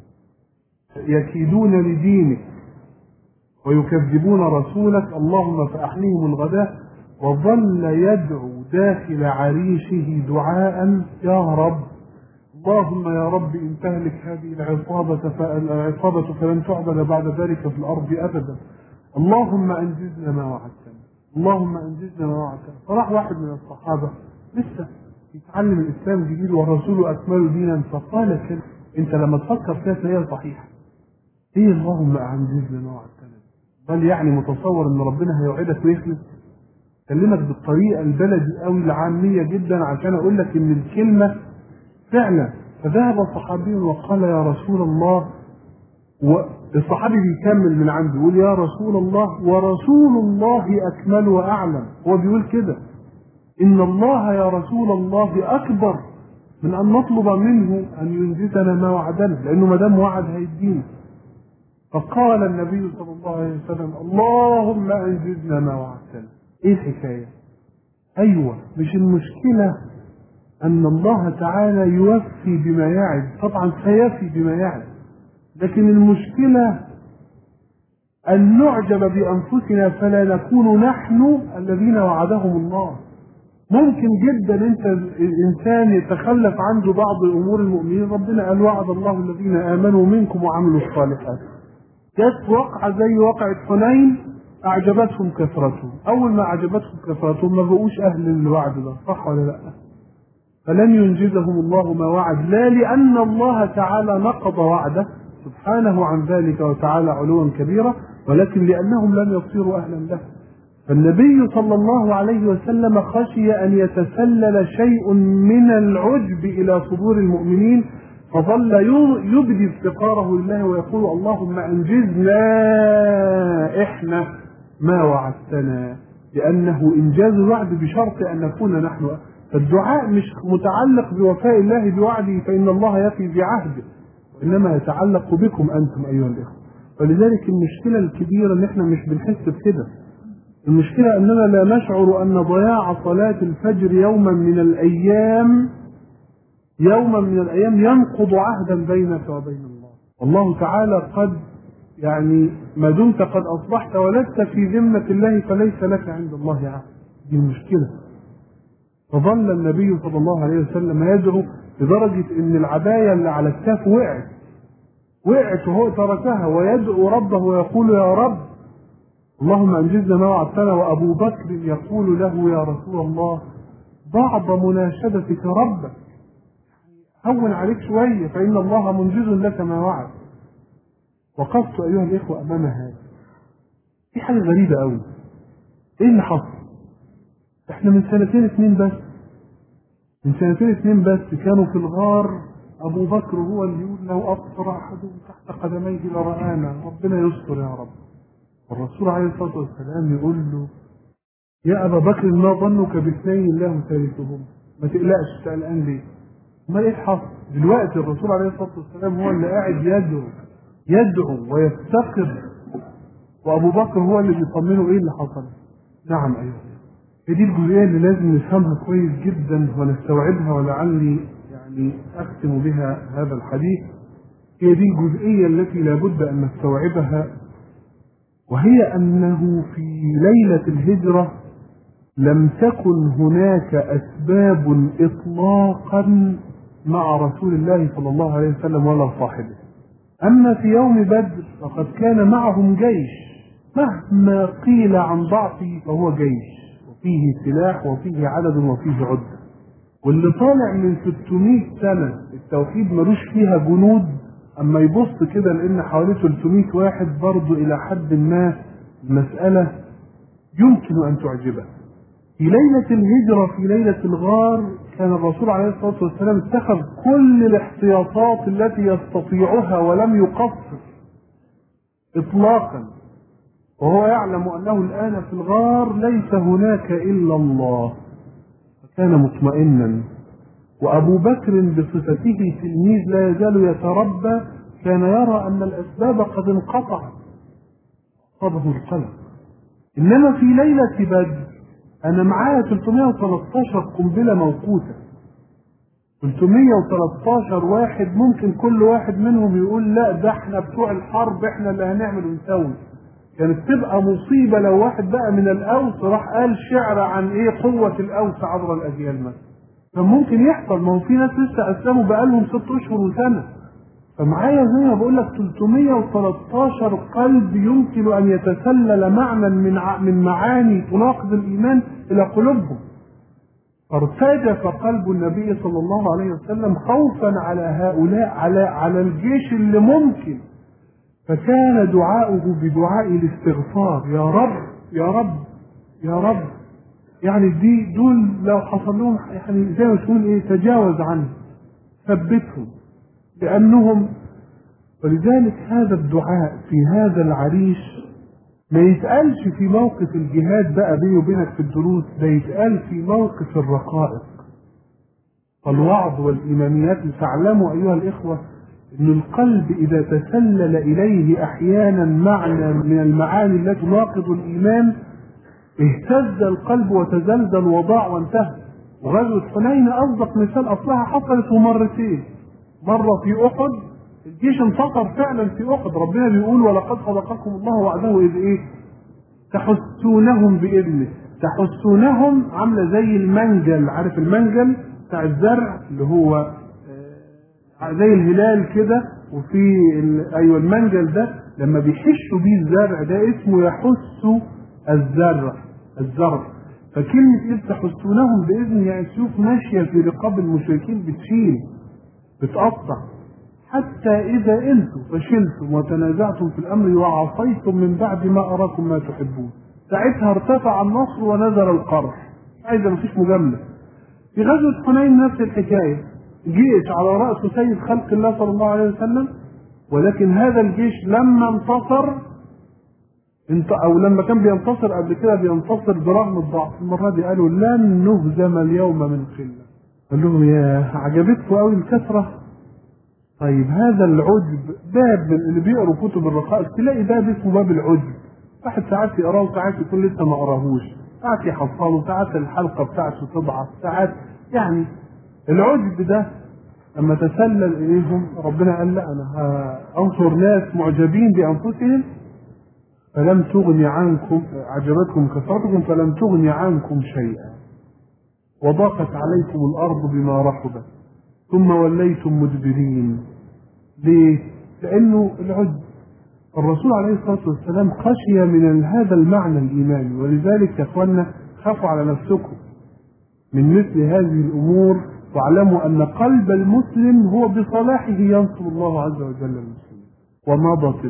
يكيدون لدينك ويكذبون رسولك، اللهم فأحنيهم الغداء. وظل يدعو داخل عريشه دعاء يا رب، اللهم يا رب إن تهلك هذه العصابة فلن تعبد بعد ذلك في الأرض أبدا، اللهم أنجزنا ما وعدتنا، اللهم أنجزنا ما وعدتنا. فراح واحد من الصحابة لسه يتعلم الإسلام جديد والرسول أكمل دينا، فقال كده أنت لما تفكر فيها هي صحيحة، هي اللهم أنجزنا ما وعدتنا، بل يعني متصور أن ربنا هيوعدك ويخلف؟ كلمك بالطريقة البلدي أو العامية جدا عشان أقول لك إن الكلمة فعلا. فذهب الصحابي وقال يا رسول الله، والصحابي بيكمل من عنده يقول يا رسول الله ورسول الله أكمل وأعلم. هو بيقول كده إن الله يا رسول الله أكبر من أن نطلب منه أن ينجزنا ما وعدنا، لأنه ما دام وعد هيدينا. فقال النبي صلى الله عليه وسلم اللهم أنجزنا ما وعدتنا. إيه الحكاية؟ أيوة، مش المشكلة أن الله تعالى يوفي بما يعد، طبعا سيفي بما يعد، لكن المشكلة أن نعجب بأنفسنا فلا نكون نحن الذين وعدهم الله. ممكن جدا انت الانسان يتخلف عنده بعض امور المؤمنين، ربنا قال وعد الله الذين امنوا منكم وعملوا الصالحات. جت وقعه زي وقعه حنين اعجبتهم كثرتهم، اول ما اعجبتهم كثرتهم ما بقوش اهل الوعد ده، صح ولا لا؟ فلن ينجزهم الله ما وعد، لا لان الله تعالى نقض وعده سبحانه عن ذلك وتعالى علوا كبيرا، ولكن لانهم لم يصيروا اهلا له. فالنبي صلى الله عليه وسلم خشي أن يتسلل شيء من العجب إلى صدور المؤمنين، فظل يبدي افتقاره لله ويقول اللهم أنجزنا إحنا ما وعدتنا، لأنه إنجاز الوعد بشرط أن نكون نحن. فالدعاء مش متعلق بوفاء الله بوعده، فإن الله يفي بعهده، وإنما يتعلق بكم أنتم أيها الإخوة. ولذلك المشكلة الكبيرة إن إحنا مش بنحس بكده. المشكلة أننا لا نشعر أن ضياع صلاة الفجر يوما من الأيام ينقض عهدا بينك وبين الله. والله تعالى قد ما دمت قد أصبحت ولست في ذمة الله فليس لك عند الله عهد. دي المشكلة. فظل النبي صلى الله عليه وسلم يدعو لدرجة أن العباية اللي على الكتاف وقعت وهو تركها، ويدعو ربه ويقول يا رب اللهم أنجزنا ما وعدتنا. وأبو بكر يقول له يا رسول الله بعض مناشدتك ربك، هون عليك شوية فإن الله منجز لك ما وعد. وقفت أيها الإخوة أمام هذا، في حاجة غريبة أوي. إيه اللي حصل؟ إحنا من سنتين اتنين بس كانوا في الغار، أبو بكر هو اللي يقول لو أبصر أحدهم تحت قدميه لرآنا، ربنا يستر يا رب. والرسول عليه الصلاة والسلام يقول له يا أبا بكر ما ظنك باثنين الله ثالثهم، ما تقلقش، تقلقان ليه؟ ما إيه الحصل؟ دلوقتي الرسول عليه الصلاة والسلام هو اللي قاعد يدعو ويفتقر، وأبو بكر هو اللي بيطمنه إيه اللي حصل. نعم أيها، دي الجزئية اللي لازم نفهمها كويس جدا ونستوعبها، ولعلي أختم بها هذا الحديث. هي دي الجزئية التي لابد أن نستوعبها، وهي أنه في ليلة الهجرة لم تكن هناك أسباب إطلاقا مع رسول الله صلى الله عليه وسلم ولا صاحبه. أما في يوم بدر فقد كان معهم جيش، مهما قيل عن ضعفه فهو جيش، وفيه سلاح وفيه عدد وفيه عدة. واللي طالع من 600 سنة التوحيد ملوش فيها جنود، أما يبص كده لأن حوالي 300 واحد برضو إلى حد ما المسألة يمكن أن تعجبه. في ليلة الهجرة في ليلة الغار كان الرسول عليه الصلاة والسلام اتخذ كل الاحتياطات التي يستطيعها ولم يقصر إطلاقا، وهو يعلم أنه الآن في الغار ليس هناك إلا الله، فكان مطمئنا. وأبو بكر بصفته تلميذ لا يزال يتربى كان يرى أن الأسباب قد انقطعت، صابه القلق. إنما في ليلة بدر أنا معايا 313 قنبلة موقوتة، 313 واحد، ممكن كل واحد منهم يقول لا ده احنا بتوع الحرب، احنا اللي هنعمل ونسوي. كانت تبقى مصيبة لو واحد بقى من الأوس راح قال شعر عن ايه قوة الأوس عبر الأجيال مثلا، كان ممكن يحصل. ما هو في ناس لسه أسلموا بقالهم 6 أشهر وسنة. فمعايا زي ما بقول لك 313 قلب يمكن أن يتسلل معنى من معاني تناقض الإيمان إلى قلوبهم. فارتجف قلب النبي صلى الله عليه وسلم خوفا على هؤلاء، على الجيش اللي ممكن. فكان دعاؤه بدعاء الاستغفار، يا رب يا رب يا رب، دول لو حصل لهم زي ما تقول ايه تجاوز عنهم، ثبتهم لأنهم. ولذلك هذا الدعاء في هذا العريش ما يتقالش في موقف الجهاد بقى بيني وبينك في الدروس، ده يتقال في موقف الرقائق الوعظ والإيمانيات. لتعلموا أيها الإخوة أن القلب إذا تسلل إليه أحيانا معنى من المعاني التي تناقض الإيمان اهتز القلب وتزلزل وضاع وانتهى. وغزوة حنين أصدق مثال، أصلها حصلت مرتين، مرة في أحد، الجيش انتصر فعلا في أحد، ربنا بيقول ولقد صدقكم الله وعده إذ إيه؟ تحسونهم بإذنه. تحسونهم عاملة زي المنجل، عارف المنجل بتاع الزرع اللي هو زي الهلال كده، وفي ايوه المنجل ده لما بيحشوا بيه الزرع ده اسمه يحس الزرع. فكلمة إذ تحسونهم بإذن يعني السيوف ماشية في رقاب المشركين بتشيل بتقطع، حتى إذا أنتم فشلتم وتنازعتم في الأمر وعصيتم من بعد ما أراكم ما تحبون، ساعتها ارتفع النصر ونزل القرح. أيضا مفيش مجاملة. في غزوة حنين نفس الحكاية، جيش على رأس سيد خلق الله صلى الله عليه وسلم، ولكن هذا الجيش لما انتصر أو لما كان بينتصر قبل كده بينتصر برغم الضعف، المرة دي قالوا لن نهزم اليوم من قلة. قال لهم يا عجبتكم قوي الكثرة. طيب هذا العجب باب من اللي بيقروا كتب الرقائق تلاقي باب اسمه باب العجب، واحد ساعات يقراه وساعات يكون لسه ما قراهوش، ساعات يحصله، ساعات الحلقة بتاعته تضعف، ساعات يعني العجب ده لما تسلل إليهم ربنا قال لا أنا أنصر ناس معجبين بأنفسهم فلم تغني عنكم، عجبتكم كثرتكم فلم تغني عنكم شيئا وضاقت عليكم الأرض بما رحبت ثم وليتم مدبرين. ليه؟ لأنه العجب. الرسول عليه الصلاة والسلام خشي من هذا المعنى الإيماني، ولذلك يا أخوانا خافوا على نفسكم من مثل هذه الأمور، واعلموا أن قلب المسلم هو بصلاحه ينصر الله عز وجل المسلمين. ومضت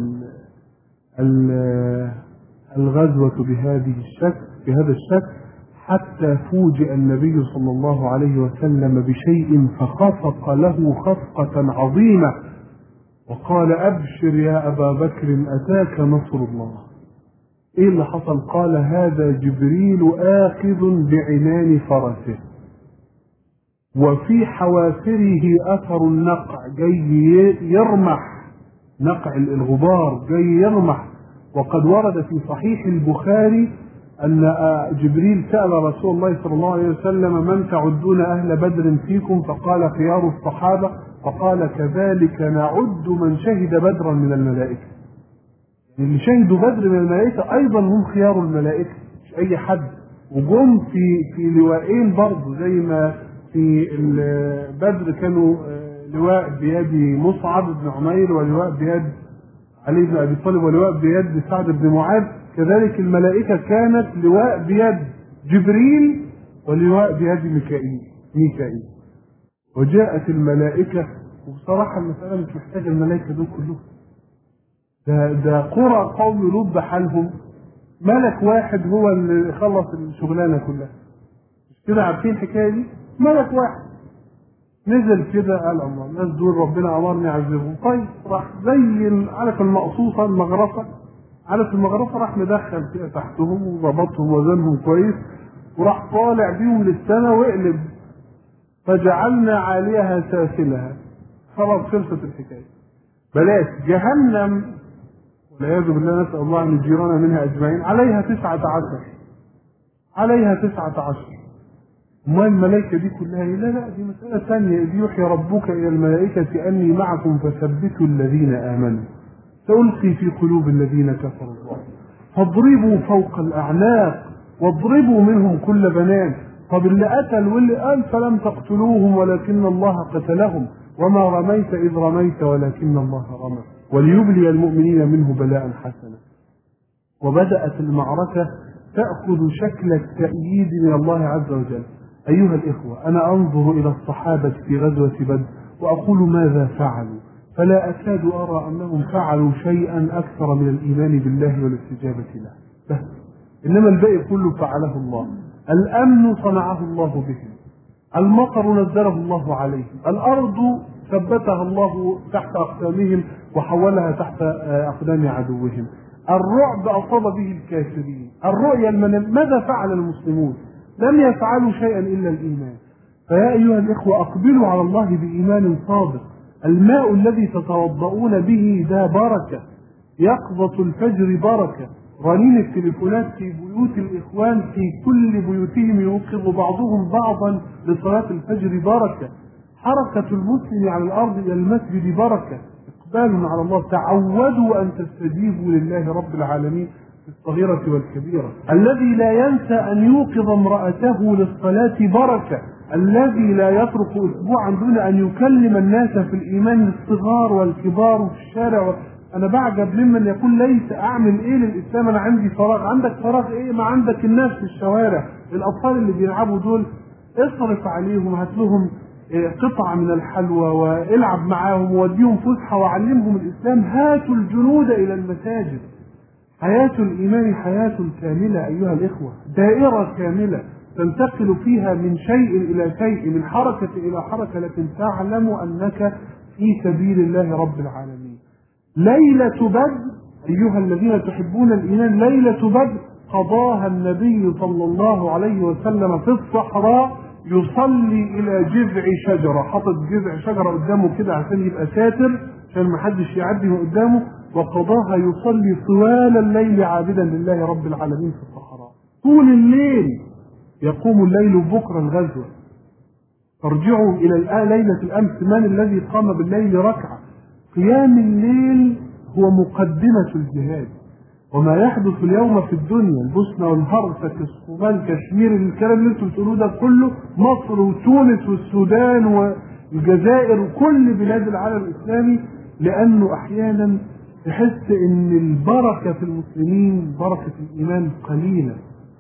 الغزوة بهذا الشكل حتى فوجئ النبي صلى الله عليه وسلم بشيء فخفق له خفقة عظيمة وقال أبشر يا أبا بكر أتاك نصر الله. إيه اللي حصل؟ قال هذا جبريل آخذ بعنان فرسه وفي حوافره أثر النقع، جاي يرمح، نقع الغبار جاي يرمح. وقد ورد في صحيح البخاري أن جبريل سأل رسول الله صلى الله عليه وسلم من تعدون أهل بدر فيكم؟ فقال خيار الصحابة، فقال كذلك نعد من شهد بدرا من الملائكة. اللي شهدوا بدر من الملائكة أيضا هم خيار الملائكة، مش أي حد. وجم في لوائين برضه زي ما في بدر كانوا لواء بيد مصعب بن عمير ولواء بيد علي بن أبي طالب ولواء بيد سعد بن معاذ، كذلك الملائكة كانت لواء بيد جبريل ولواء بيد ميكائيل. وجاءت الملائكة، وبصراحة المسألة مش محتاجة الملائكة دول كلهم، ده قرى قوم لوط بحالهم ملك واحد هو اللي خلص الشغلانة كلها. مش كده عارفين الحكاية دي؟ ملك واحد نزل كده قال الله الناس دول ربنا أمرني أعذبهم. طيب راح زي عارف المقصوصة المغرفة، عارف المغرفة، راح مدخل كده تحتهم وضبطهم وزنهم كويس وراح طالع بيهم للسماء وقلب فجعلنا عاليها سافلها. خلاص خلصت الحكاية. بلاش جهنم والعياذ بالله، نسأل الله أن يجيرنا منها أجمعين، عليها 19. ما الملائكة دي كلها؟ لا دي مسألة ثانية. إذ يوحي ربك إلى الملائكة أني معكم فثبتوا الذين آمنوا سألقي في قلوب الذين كفروا الرعب فاضربوا فوق الأعناق واضربوا منهم كل بنان. طب اللي قتل واللي قال فلم تقتلوهم ولكن الله قتلهم وما رميت إذ رميت ولكن الله رمى وليبلي المؤمنين منه بلاء حسنا. وبدأت المعركة تأخذ شكل التأييد من الله عز وجل. أيها الإخوة، أنا أنظر إلى الصحابة في غزوة بدر وأقول ماذا فعلوا؟ فلا أكاد أرى أنهم فعلوا شيئا أكثر من الإيمان بالله والاستجابة له بس، إنما الباقي كله فعله الله. الأمن صنعه الله بهم، المطر نزله الله عليهم، الأرض ثبتها الله تحت أقدامهم وحولها تحت أقدام عدوهم، الرعب أصاب به الكافرين. الرؤيا ماذا فعل المسلمون؟ لم يفعلوا شيئا إلا الإيمان. فيا أيها الإخوة أقبلوا على الله بإيمان صادق. الماء الذي تتوضؤون به ده بركة، يقظة الفجر بركة، رنين التليفونات في بيوت الإخوان في كل بيوتهم يوقظ بعضهم بعضا لصلاة الفجر بركة، حركة المسلم على الأرض إلى المسجد بركة، إقبال على الله. تعودوا أن تستجيبوا لله رب العالمين في الصغيرة والكبيرة. الذي لا ينسى أن يوقظ امرأته للصلاة بركة، الذي لا يترك أسبوعا دون أن يكلم الناس في الإيمان الصغار والكبار في الشارع. أنا بعجب ممن يقول ليس أعمل إيه للإسلام، أنا عندي فراغ. عندك فراغ إيه؟ ما عندك الناس في الشوارع، الأطفال اللي بيلعبوا دول اصرف عليهم، هات لهم قطعة من الحلوى والعب معاهم ووديهم فسحة وعلمهم الإسلام. هاتوا الجنود إلى المساجد. حياة الإيمان حياة كاملة أيها الإخوة، دائرة كاملة تنتقل فيها من شيء إلى شيء، من حركة إلى حركة، لكن تعلم أنك في سبيل الله رب العالمين. ليلة بدر أيها الذين تحبون الإيمان، ليلة بدر قضاها النبي صلى الله عليه وسلم في الصحراء يصلي إلى جذع شجرة، حطت جذع شجرة قدامه كده عشان يبقى ساتر عشان ما حدش يعدي من قدامه، وقضاها يصلي طوال الليل عابدا لله رب العالمين في الصحراء طول الليل. يقوم الليل بكرة الغزوة. ترجعوا إلى ليلة الأمس، من الذي قام بالليل ركعة؟ قيام الليل هو مقدمة الجهاد. وما يحدث اليوم في الدنيا، البوسنة والهرسك، الصومال، كشمير، الكلام اللي انتم بتقولوه ده كله، مصر وتونس والسودان والجزائر وكل بلاد العالم الإسلامي، لأنه أحيانا تحس إن البركة في المسلمين، بركة الإيمان قليلة.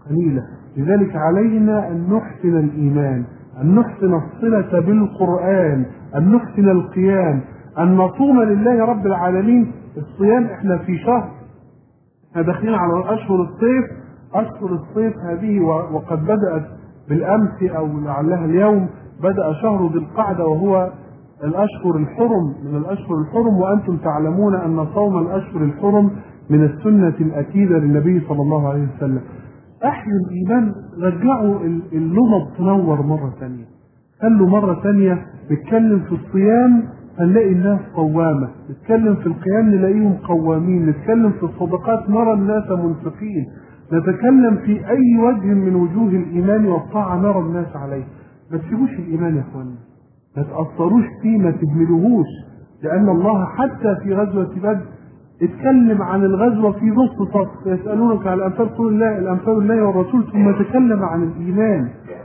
لذلك علينا أن نحسن الإيمان، أن نحسن الصلة بالقرآن، أن نحسن القيام، أن نصوم لله رب العالمين. الصيام احنا في شهر، احنا داخلين على أشهر الصيف. أشهر الصيف هذه وقد بدأت بالأمس أو لعلها اليوم، بدأ شهر ذي القعدة وهو الأشهر الحرم من الأشهر الحرم، وأنتم تعلمون أن صوم الأشهر الحرم من السنة الأكيدة للنبي صلى الله عليه وسلم. أحيوا الإيمان، رجعوا اللمض تنور مرة ثانية، خلوا مرة ثانية نتكلم في الصيام هنلاقي الناس قوامة، نتكلم في القيام نلاقيهم قوامين، نتكلم في الصدقات نرى الناس منفقين، نتكلم في أي وجه من وجوه الإيمان والطاعة نرى الناس عليه. ما تسيبوش الإيمان يا أخوانا، ما تأثروش فيه، ما تهملوهوش، لأن الله حتى في غزوة بدر اتكلم عن الغزوة في نص سطر. يسألونك على الأنفال، قل الله الأنفال لله والرسول، ثم تكلم عن الإيمان